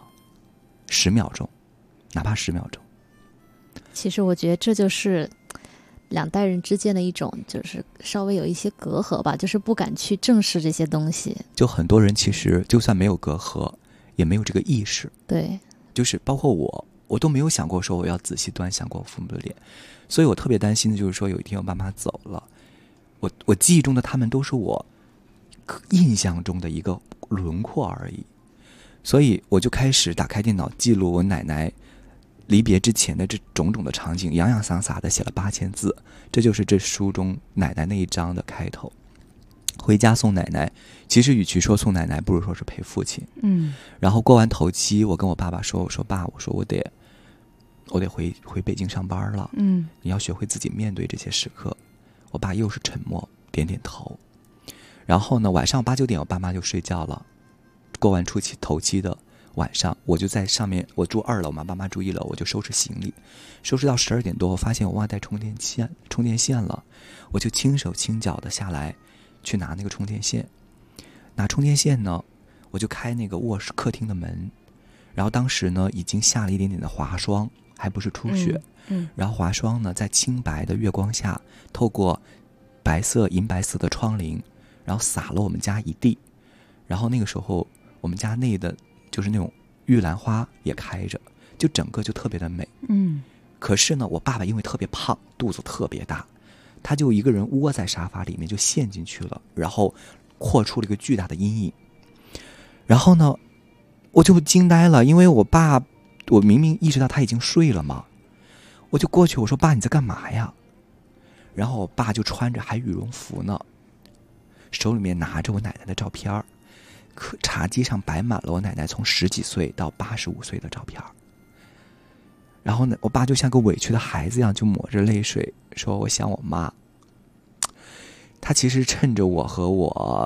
？10秒钟，哪怕10秒钟。 其实我觉得这就是两代人之间的一种，就是稍微有一些隔阂吧，就是不敢去正视这些东西。 就很多人其实就算没有隔阂，也没有这个意识。 对， 就是包括我都没有想过说我要仔细端详过我父母的脸，所以我特别担心的就是说有一天我爸妈走了，我记忆中的他们都是我印象中的一个轮廓而已，所以我就开始打开电脑记录我奶奶离别之前的这种种的场景，洋洋洒洒的写了8000字，这就是这书中奶奶那一章的开头。回家送奶奶，其实与其说送奶奶，不如说是陪父亲。然后过完头七，我跟我爸爸说，我说爸，我说我得回北京上班了。你要学会自己面对这些时刻。我爸又是沉默，点点头。然后呢，晚上8、9点，我爸妈就睡觉了。过完头七的晚上，我就在上面，我住2楼嘛，爸妈住1楼，我就收拾行李，收拾到12点多，我发现我忘带充电线了，我就轻手轻脚的下来去拿那个充电线。拿充电线呢，我就开那个卧室客厅的门，然后当时呢已经下了一点点的滑霜，还不是初雪。然后滑霜呢在清白的月光下，透过银白色的窗棂，然后洒了我们家一地。然后那个时候我们家内的就是那种玉兰花也开着，就整个就特别的美。可是呢，我爸爸因为特别胖，肚子特别大，他就一个人窝在沙发里面就陷进去了，然后扩出了一个巨大的阴影。然后呢，我就惊呆了，因为我明明意识到他已经睡了嘛，我就过去我说爸，你在干嘛呀？然后我爸就穿着还羽绒服呢，手里面拿着我奶奶的照片，茶几上摆满了我奶奶从10几岁到85岁的照片。然后呢，我爸就像个委屈的孩子一样，就抹着泪水说我想我妈。他其实趁着我和我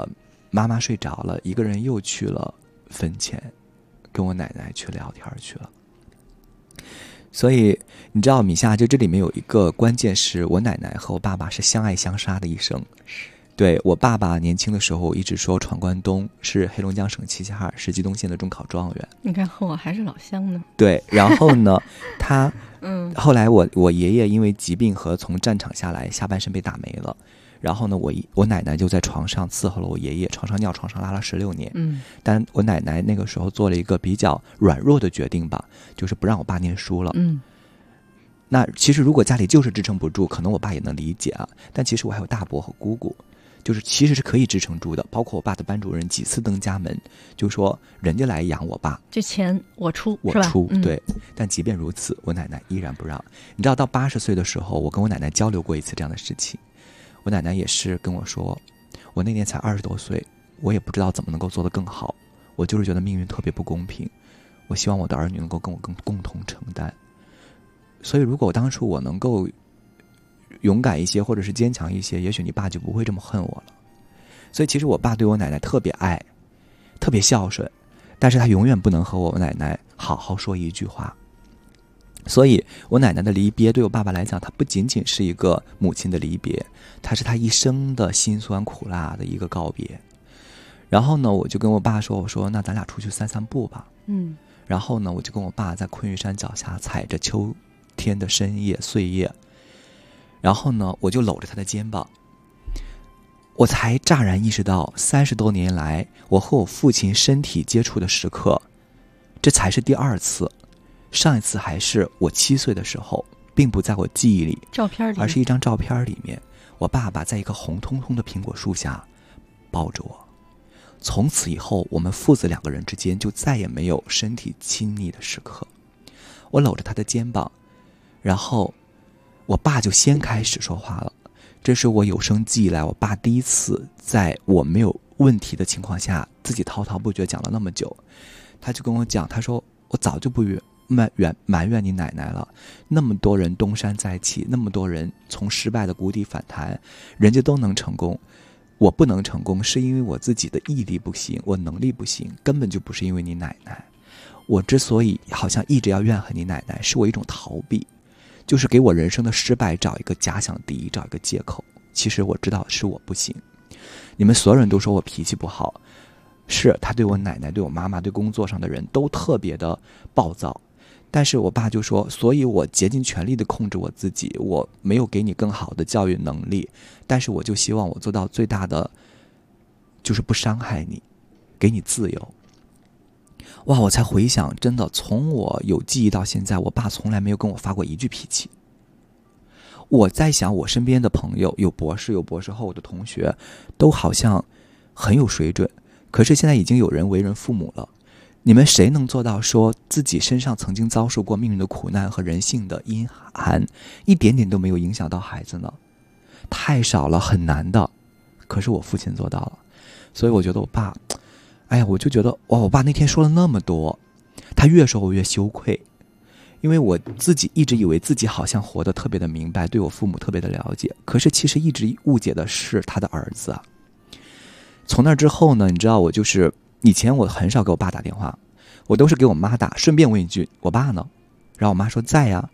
妈妈睡着了，一个人又去了坟前，跟我奶奶去聊天去了。所以你知道米夏，就这里面有一个关键是我奶奶和我爸爸是相爱相杀的一生。对，我爸爸年轻的时候一直说闯关东是黑龙江省齐齐哈尔市吉东县的中考状元。 你看和我还是老乡呢。对， 然后呢他后来我爷爷因为疾病和从战场下来下半身被打没了，然后呢我奶奶就在床上伺候了我爷爷，床上尿床上拉了16年。但我奶奶那个时候做了一个比较软弱的决定吧，就是不让我爸念书了。那其实如果家里就是支撑不住，可能我爸也能理解啊，但其实我还有大伯和姑姑，就是其实是可以支撑住的。包括我爸的班主任几次登家门，就说人家来养我爸， 这钱我出， 对。但即便如此，我奶奶依然不让。你知道到80岁的时候，我跟我奶奶交流过一次这样的事情，我奶奶也是跟我说，我那年才20多岁，我也不知道怎么能够做得更好，我就是觉得命运特别不公平，我希望我的儿女能够跟我共同承担。所以如果当初我能够勇敢一些或者是坚强一些，也许你爸就不会这么恨我了。所以其实我爸对我奶奶特别爱，特别孝顺，但是他永远不能和我奶奶好好说一句话。所以我奶奶的离别对我爸爸来讲，它不仅仅是一个母亲的离别，它是他一生的辛酸苦辣的一个告别。然后呢我就跟我爸说，我说那咱俩出去散散步吧。然后呢我就跟我爸在昆玉山脚下踩着秋天的深夜碎叶，然后呢我就搂着他的肩膀，我才乍然意识到30多年来我和我父亲身体接触的时刻，这才是第2次，上一次还是我7岁的时候，并不在我记忆里照片里， 而是一张照片里面，我爸爸在一棵红彤彤的苹果树下抱着我。从此以后我们父子2个人之间就再也没有身体亲昵的时刻。我搂着他的肩膀，然后我爸就先开始说话了，这是我有生记以来我爸第一次在我没有问题的情况下自己滔滔不绝讲了那么久。他就跟我讲，他说我早就不埋怨你奶奶了，那么多人东山再起，那么多人从失败的谷底反弹，人家都能成功，我不能成功是因为我自己的毅力不行，我能力不行，根本就不是因为你奶奶。我之所以好像一直要怨恨你奶奶，是我一种逃避，就是给我人生的失败找一个假想敌，找一个借口。其实我知道是我不行，你们所有人都说我脾气不好，是他对我奶奶对我妈妈对工作上的人都特别的暴躁，但是我爸就说，所以我竭尽全力的控制我自己，我没有给你更好的教育能力，但是我就希望我做到最大的就是不伤害你，给你自由。哇，我才回想，真的从我有记忆到现在，我爸从来没有跟我发过一句脾气。我在想我身边的朋友，有博士有博士后的同学，都好像很有水准，可是现在已经有人为人父母了，你们谁能做到说自己身上曾经遭受过命运的苦难和人性的阴寒一点点都没有影响到孩子呢？太少了，很难的。可是我父亲做到了。所以我觉得我爸，哎呀，我就觉得哇，我爸那天说了那么多，他越说我越羞愧，因为我自己一直以为自己好像活得特别的明白，对我父母特别的了解，可是其实一直误解的是他的儿子啊。从那之后呢，你知道我就是以前我很少给我爸打电话，我都是给我妈打，顺便问一句我爸呢，然后我妈说在呀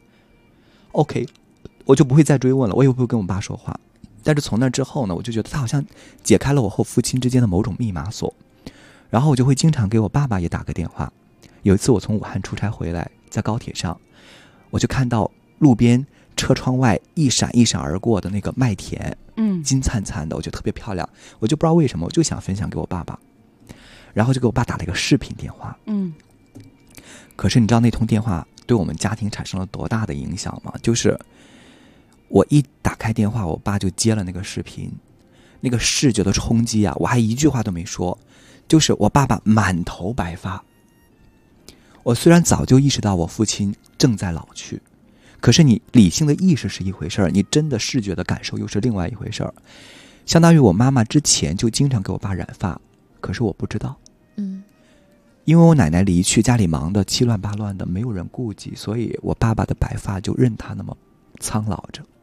OK， 我就不会再追问了，我也不会跟我爸说话。但是从那之后呢，我就觉得他好像解开了我和父亲之间的某种密码锁，然后我就会经常给我爸爸也打个电话。有一次我从武汉出差回来，在高铁上，我就看到路边车窗外一闪一闪而过的那个麦田，金灿灿的，我觉得特别漂亮，我就不知道为什么，我就想分享给我爸爸，然后就给我爸打了一个视频电话。可是你知道那通电话对我们家庭产生了多大的影响吗？就是我一打开电话，我爸就接了那个视频，那个视觉的冲击啊，我还一句话都没说，就是我爸爸满头白发。我虽然早就意识到我父亲正在老去，可是你理性的意识是一回事儿，你真的视觉的感受又是另外一回事儿。相当于我妈妈之前就经常给我爸染发，可是我不知道。因为我奶奶离去，家里忙得七乱八乱的，没有人顾及，所以我爸爸的白发就任他那么苍老着。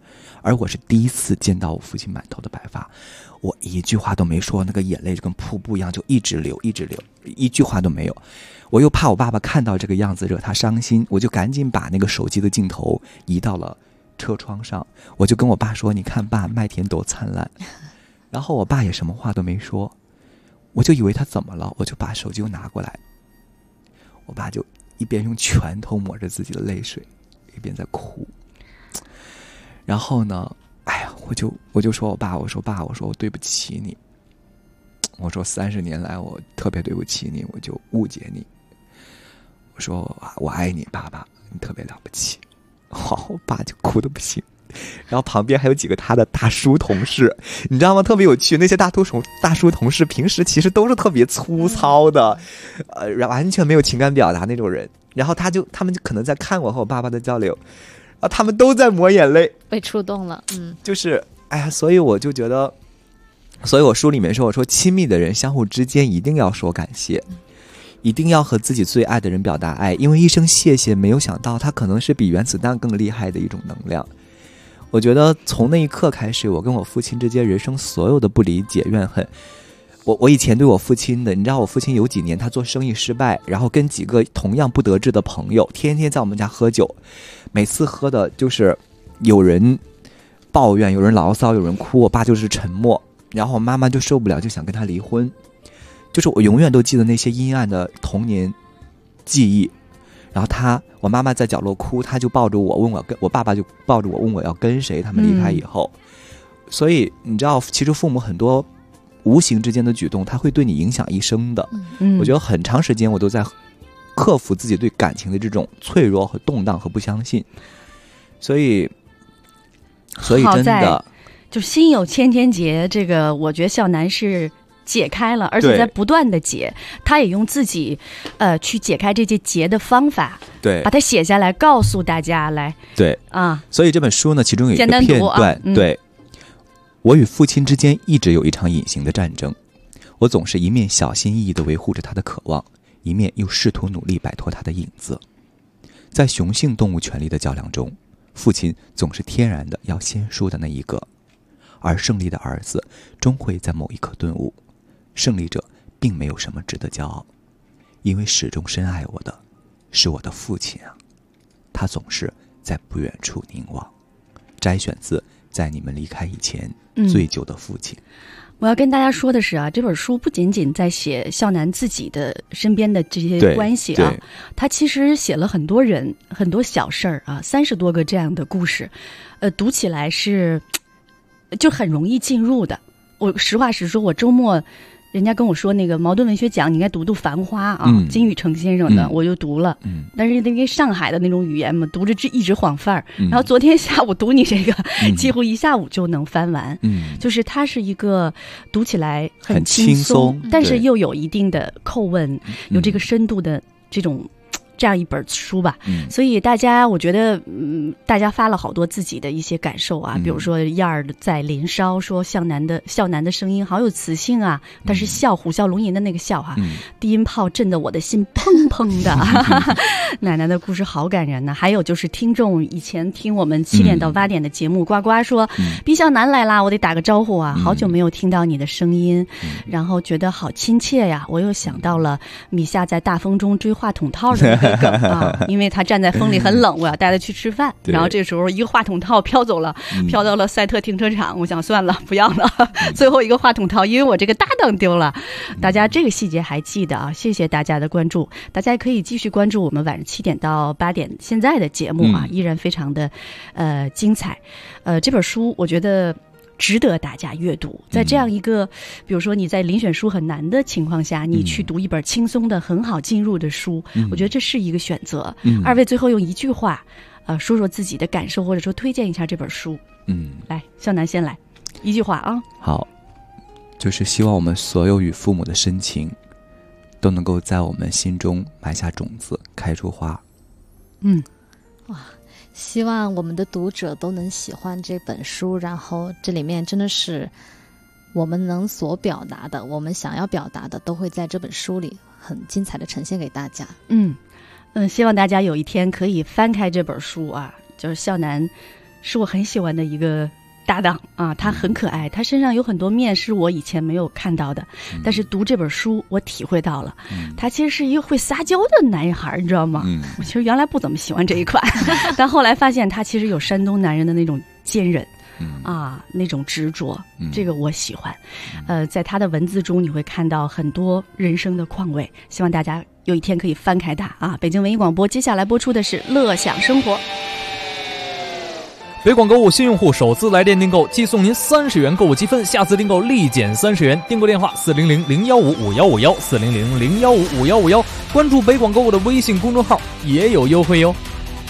而我是第一次见到我父亲满头的白发，我一句话都没说，那个眼泪就跟瀑布一样就一直流，一句话都没有。我又怕我爸爸看到这个样子惹他伤心，我就赶紧把那个手机的镜头移到了车窗上，我就跟我爸说，你看爸，麦田多灿烂。然后我爸也什么话都没说，我就以为他怎么了，我就把手机又拿过来，我爸就一边用拳头抹着自己的泪水，一边在哭。然后呢，哎呀，我就说我爸，我说爸，我说我对不起你，我说30年来我特别对不起你，我就误解你，我说我爱你爸爸，你特别了不起。我爸就哭得不行。然后旁边还有几个他的大叔同事，你知道吗？特别有趣，那些大叔同事平时其实都是特别粗糙的，完全没有情感表达那种人。然后他们就可能在看我和我爸爸的交流，他们都在抹眼泪， 被触动了。 就是哎呀，所以我就觉得，所以我书里面说，我说亲密的人相互之间一定要说感谢。一定要和自己最爱的人表达爱，因为一声谢谢，没有想到它可能是比原子弹更厉害的一种能量。我觉得从那一刻开始，我跟我父亲之间人生所有的不理解怨恨，我以前对我父亲的，你知道我父亲有几年他做生意失败，然后跟几个同样不得志的朋友天天在我们家喝酒，每次喝的就是有人抱怨，有人牢骚，有人哭，我爸就是沉默，然后我妈妈就受不了，就想跟他离婚。就是我永远都记得那些阴暗的童年记忆。然后我妈妈在角落哭，他就抱着我问我爸爸就抱着我问我要跟谁，他们离开以后。所以你知道，其实父母很多无形之间的举动，他会对你影响一生的。我觉得很长时间我都在克服自己对感情的这种脆弱和动荡和不相信。所以真的就心有千千结，这个我觉得孝南是解开了，而且在不断的解，他也用自己去解开这些结的方法， 对， 把它写下来告诉大家来。 对啊，所以这本书呢，其中有一个片段，对，我与父亲之间一直有一场隐形的战争，我总是一面小心翼翼地维护着他的渴望，一面又试图努力摆脱他的影子。在雄性动物权利的较量中，父亲总是天然的要先输的那一个，而胜利的儿子终会在某一刻顿悟，胜利者并没有什么值得骄傲，因为始终深爱我的是我的父亲啊，他总是在不远处凝望。摘选自《在你们离开以前最久的父亲》。 我要跟大家说的是啊，这本书不仅仅在写孝南自己的身边的这些关系啊，他其实写了很多人很多小事儿啊，30多个这样的故事，读起来是就很容易进入的。我实话实说，我周末人家跟我说那个茅盾文学奖你应该读读《繁花》啊，金宇澄先生的，我就读了。但是因为上海的那种语言嘛，读着一直晃范儿。然后昨天下午读你这个，几乎一下午就能翻完。就是它是一个读起来很轻松，但是又有一定的叩问，有这个深度的这样一本书吧。所以大家我觉得大家发了好多自己的一些感受啊，比如说燕儿在林梢说孝南的声音好有磁性啊，但是虎啸龙吟的那个啸啊，低音炮震得我的心砰砰的。奶奶的故事好感人呢。还有就是听众以前听我们7点到8点的节目，呱呱说毕孝南来啦，我得打个招呼啊，好久没有听到你的声音，然后觉得好亲切呀。我又想到了米夏在大风中追话筒套的那个啊，因为他站在风里很冷，我要带他去吃饭，然后这时候一个话筒套飘走了，飘到了赛特停车场，我想算了不要了，最后一个话筒套因为我这个搭档丢了。大家这个细节还记得啊，谢谢大家的关注，大家可以继续关注我们晚上7点到8点现在的节目啊，依然非常的精彩。这本书我觉得值得大家阅读，在这样一个比如说你在遴选书很难的情况下，你去读一本轻松的很好进入的书，我觉得这是一个选择。二位最后用一句话说说自己的感受，或者说推荐一下这本书。来，孝南先来一句话啊。好， 就是希望我们所有与父母的深情都能够在我们心中埋下种子，开出花。 哇，希望我们的读者都能喜欢这本书，然后这里面真的是我们能所表达的，我们想要表达的都会在这本书里很精彩的呈现给大家。 希望大家有一天可以翻开这本书啊，就是孝南是我很喜欢的一个搭档啊，他很可爱，他身上有很多面是我以前没有看到的，但是读这本书我体会到了，他其实是一个会撒娇的男孩，你知道吗？我其实原来不怎么喜欢这一款，但后来发现他其实有山东男人的那种坚韧。那种执着，这个我喜欢。在他的文字中，你会看到很多人生的况味。希望大家有一天可以翻开它啊！北京文艺广播接下来播出的是《乐享生活》。 北广购物新用户首次来电订购，即送您30元购物积分，下次订购立减30元。订购电话400-015-5151，400-015-5151，关注北广购物的微信公众号也有优惠哟。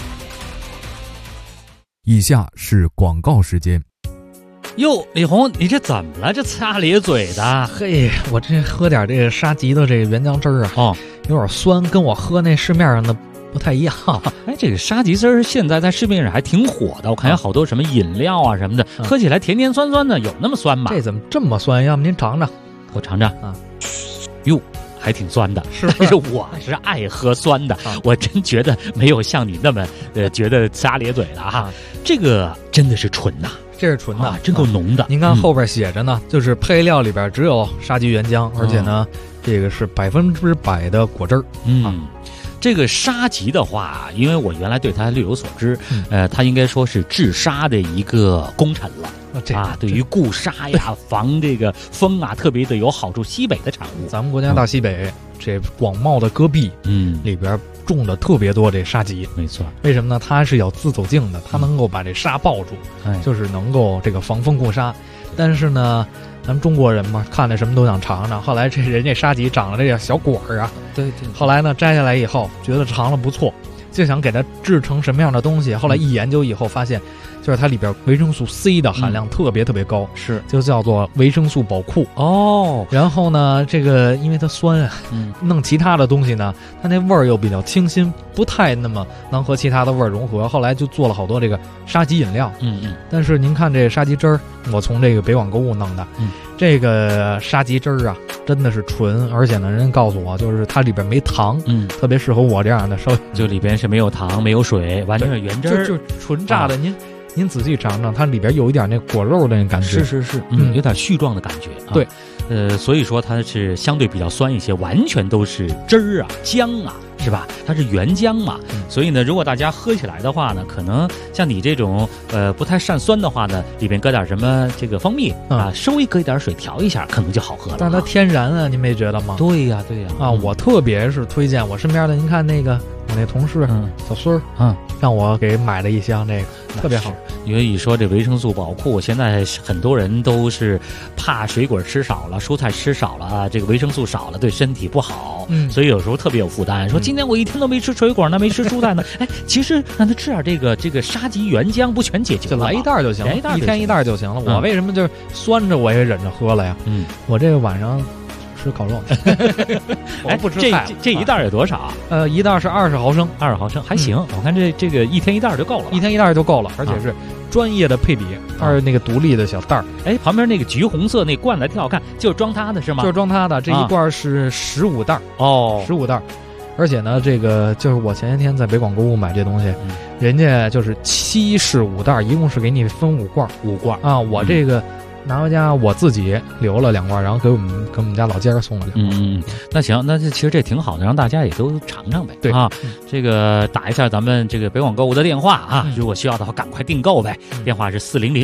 以下是广告时间。 哟，李红，你这怎么了？这擦咧嘴的？ 嘿，我这喝点这个沙棘的这个原浆汁儿啊，有点酸，跟我喝那市面上的不太一样。 哎，这个沙棘汁儿现在在市面上还挺火的，我看有好多什么饮料啊什么的，喝起来甜甜酸酸的，有那么酸吗？ 这怎么这么酸？要不您尝尝？ 我尝尝啊。哟。还挺酸的，但是我是爱喝酸的，我真觉得没有像你那么觉得撒咧嘴的哈。这个真的是纯呐， 这是纯的， 真够浓的。 您看后边写着呢，就是配料里边只有沙棘原浆，而且呢，这个是100%的果汁儿。 这个沙棘的话，因为我原来对它略有所知，它应该说是治沙的一个功臣了。对于固沙呀、防这个风啊，特别的有好处。西北的产物， 咱们国家大西北这广袤的戈壁，里边种的特别多这沙棘。 没错， 为什么呢？它是有自走径的，它能够把这沙抱住，就是能够这个防风固沙。但是呢，咱们中国人嘛，看着什么都想尝尝。后来这人家沙棘长了这个小果儿啊， 对。 后来呢，摘下来以后觉得尝了不错，就想给它制成什么样的东西。后来一研究以后发现，就是它里边维生素 C 的含量特别高， 是就叫做维生素宝库哦。 然后呢，这个因为它酸啊，弄其他的东西呢，它那味儿又比较清新，不太那么能和其他的味儿融合。后来就做了好多这个沙棘饮料。但是您看这沙棘汁儿，我从这个北广购物弄的，这个沙棘汁儿啊，真的是纯，而且呢，人告诉我就是它里边没糖，特别适合我这样的就里边是没有糖、没有水，完全是原汁儿， 就纯榨的。您仔细尝尝，它里边有一点那果肉的那感觉， 是，有点絮状的感觉。 对， 所以说它是相对比较酸一些，完全都是汁儿啊、浆啊，是吧？它是原浆嘛，所以呢，如果大家喝起来的话呢，可能像你这种不太善酸的话呢，里边搁点什么这个蜂蜜啊，稍微搁一点水调一下，可能就好喝了。 但它天然啊，您没觉得吗？ 对呀我特别是推荐我身边的，您看那个我那同事小孙儿，让我给买了一箱这个，特别好。 因为你说这维生素宝库，现在很多人都是怕水果吃少了，蔬菜吃少了啊，这个维生素少了对身体不好，所以有时候特别有负担。说今天我一天都没吃水果呢，没吃蔬菜呢，哎，其实让他吃点这个沙棘原浆，不全解决了吗？ 就来一袋就行了，一天一袋就行了。我为什么就是酸着我也忍着喝了呀？我这个晚上吃烤肉，我不吃菜。 这一袋有多少？ 一袋是20毫升 ，20毫升还行。我看这个一天一袋就够了， 一天一袋就够了，而且是专业的配比，它是那个独立的小袋儿。 哎，旁边那个橘红色那罐子挺好看，就是装它的是吗？ 就是装它的，这一罐是15袋哦，15袋。而且呢，这个就是我前些天在北广购物买这东西，人家就是7式5袋，一共是给你分5罐啊。我这个拿回家我自己留了2罐，然后给我们家老家送了2罐。 那行，那其实这挺好的，让大家也都尝尝呗。 对啊，这个打一下咱们这个北广购物的电话啊，如果需要的话赶快订购呗。电话是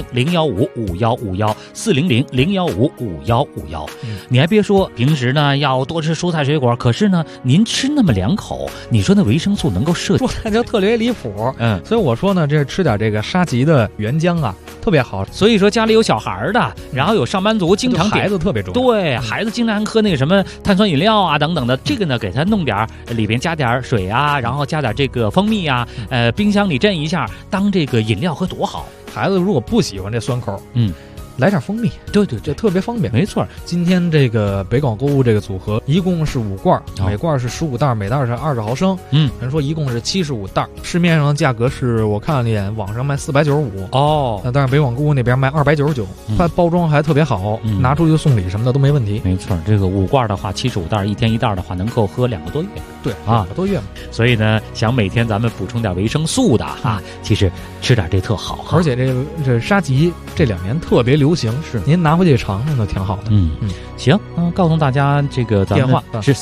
400-015-5151，400-015-5151。你还别说，平时呢要多吃蔬菜水果，可是呢您吃那么2口，你说那维生素能够摄取， 那就特别离谱。所以我说呢，这吃点这个沙棘的原浆啊，特别好。 所以说家里有小孩的，然后有上班族，经常孩子特别重要。 对，孩子经常喝那个什么碳酸饮料啊等等的，这个呢给他弄点里边加点水啊，然后加点这个蜂蜜啊，冰箱里镇一下，当这个饮料喝多好。 孩子如果不喜欢这酸口， 来点蜂蜜， 对， 这特别方便。 没错， 今天这个北广购物这个组合一共是5罐，每罐是15袋，每袋是20毫升。人说一共是75袋，市面上的价格是我看了一眼，网上卖495 哦， 但是北广购物那边卖299，包装还特别好，拿出去送礼什么的都没问题。 没错，这个5罐的话，75袋，1天1袋的话，能够喝2个多月。 对啊，2个多月嘛。 所以呢，想每天咱们补充点维生素的哈，其实吃点这特好。 而且这沙棘这2年特别流行，是您拿回去尝尝都挺好的。 行，告诉大家这个咱们电话是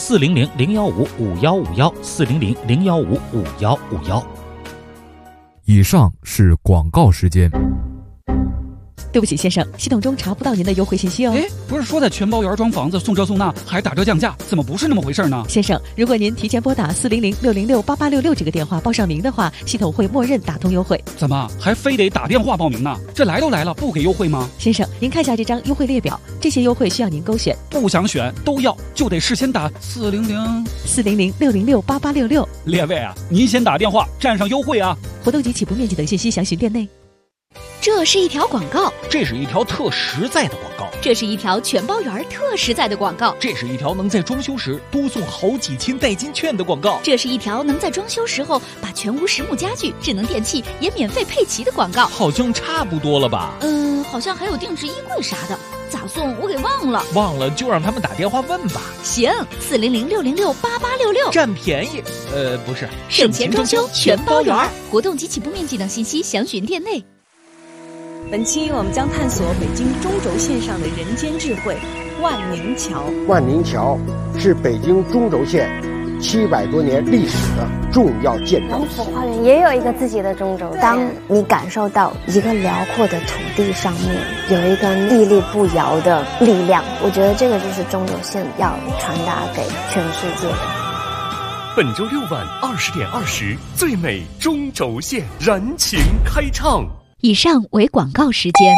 400-015-5151，400-015-5151。 以上是广告时间。 对不起，先生，系统中查不到您的优惠信息哦。 不是说在全包园装房子送这送那还打折降价，怎么不是那么回事呢？ 先生，如果您提前拨打400-606-8866这个电话报上名的话，系统会默认打通优惠。 怎么还非得打电话报名呢？这来都来了，不给优惠吗？ 先生，您看下这张优惠列表，这些优惠需要您勾选。 不想选都要，就得事先打 400-606-8866。 列位啊，您先打电话占上优惠啊！ 活动及起步面积等信息详询店内。 这是一条广告， 这是一条特实在的广告， 这是一条全包园特实在的广告， 这是一条能在装修时多送好几千代金券的广告， 这是一条能在装修时候把全屋实木家具、智能电器也免费配齐的广告。 好像差不多了吧？ 好像还有定制衣柜啥的，咋送我给忘了。 忘了就让他们打电话问吧。 行，400-606-8866， 占便宜。不是， 省钱装修全包园。活动及起步面积等信息详询店内。 本期我们将探索北京中轴线上的人间智慧——万宁桥。 万宁桥是北京中轴线700多年历史的重要建筑。 王府花园也有一个自己的中轴线。当你感受到一个辽阔的土地上面有一个屹立不摇的力量，我觉得这个就是中轴线要传达给全世界的。 本周6晚20点20，最美中轴线燃情开唱。 以上为广告时间。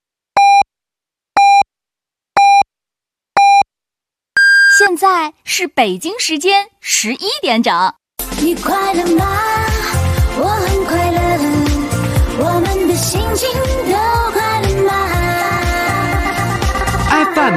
现在是北京时间11点整。 你快乐吗？我很快乐，我们的心情都快乐吗 ？FM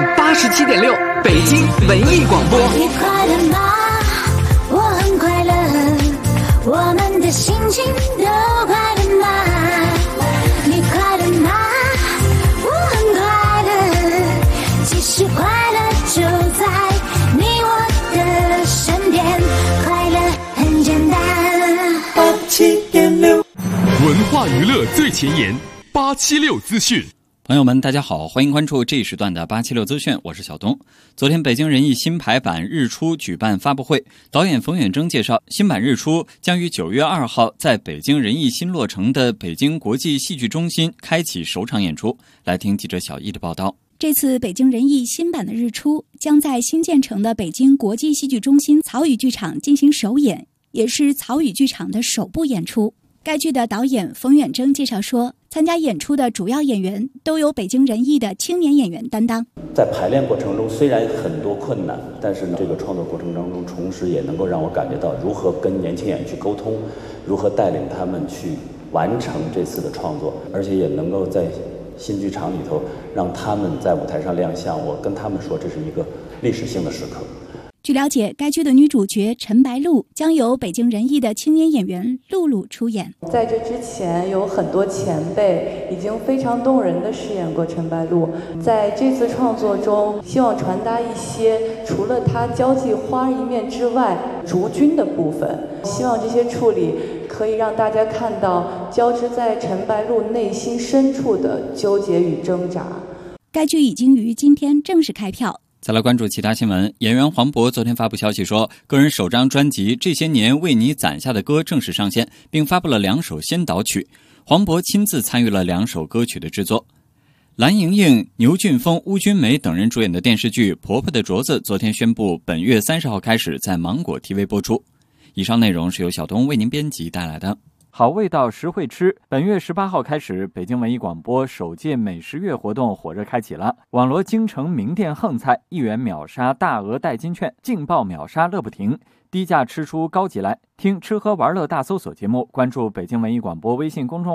87.6，北京文艺广播。 你快乐吗？我很快乐，我们的心情都快乐吗？你快乐吗？我很快乐，其实快乐就在你我的身边，快乐很简单。87.6， 文化娱乐最前沿，876资讯。 朋友们，大家好，欢迎关注这一时段的876资讯，我是小东。昨天，北京人艺新排版《日出》举办发布会，导演冯远征介绍，新版《日出》将于9月2号在北京人艺新落成的北京国际戏剧中心开启首场演出。来听记者小易的报道。 这次北京人艺新版的《日出》将在新建成的北京国际戏剧中心曹禺剧场进行首演，也是曹禺剧场的首部演出。该剧的导演冯远征介绍说，参加演出的主要演员都由北京人艺的青年演员担当。 在排练过程中虽然很多困难，但是这个创作过程当中，同时也能够让我感觉到如何跟年轻演员去沟通，如何带领他们去完成这次的创作，而且也能够在新剧场里头让他们在舞台上亮相。我跟他们说，这是一个历史性的时刻。 据了解，该剧的女主角陈白露将由北京人艺的青年演员露露出演。 在这之前，有很多前辈已经非常动人地饰演过陈白露。在这次创作中，希望传达一些除了她交际花一面之外，竹君的部分。希望这些处理可以让大家看到交织在陈白露内心深处的纠结与挣扎。 该剧已经于今天正式开票。 再来关注其他新闻，演员黄渤昨天发布消息说，个人首张专辑《这些年为你攒下的歌》正式上线，并发布了2首先导曲。黄渤亲自参与了2首歌曲的制作。蓝盈莹、牛俊峰、邬君梅等人主演的电视剧《婆婆的镯子》昨天宣布，本月30号开始在芒果 TV 播出。以上内容是由小东为您编辑带来的。好味道实惠吃，本月18号开始，北京文艺广播首届美食月活动火热开启了。网罗京城名店横菜，1元秒杀大额代金券，劲爆秒杀乐不停，低价吃出高级来。听吃喝玩乐大搜索节目，关注北京文艺广播微信公众号，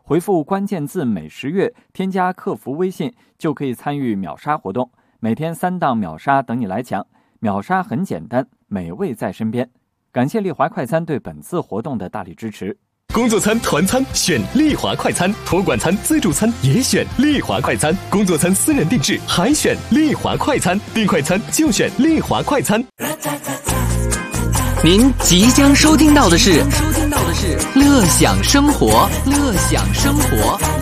回复关键字美食月，添加客服微信就可以参与秒杀活动，每天3档秒杀等你来抢。秒杀很简单，美味在身边。感谢丽华快餐对本次活动的大力支持。 工作餐、团餐选丽华快餐，托管餐、自助餐也选丽华快餐，工作餐私人定制还选丽华快餐，订快餐就选丽华快餐。 您即将收听到的是乐享生活，乐享生活。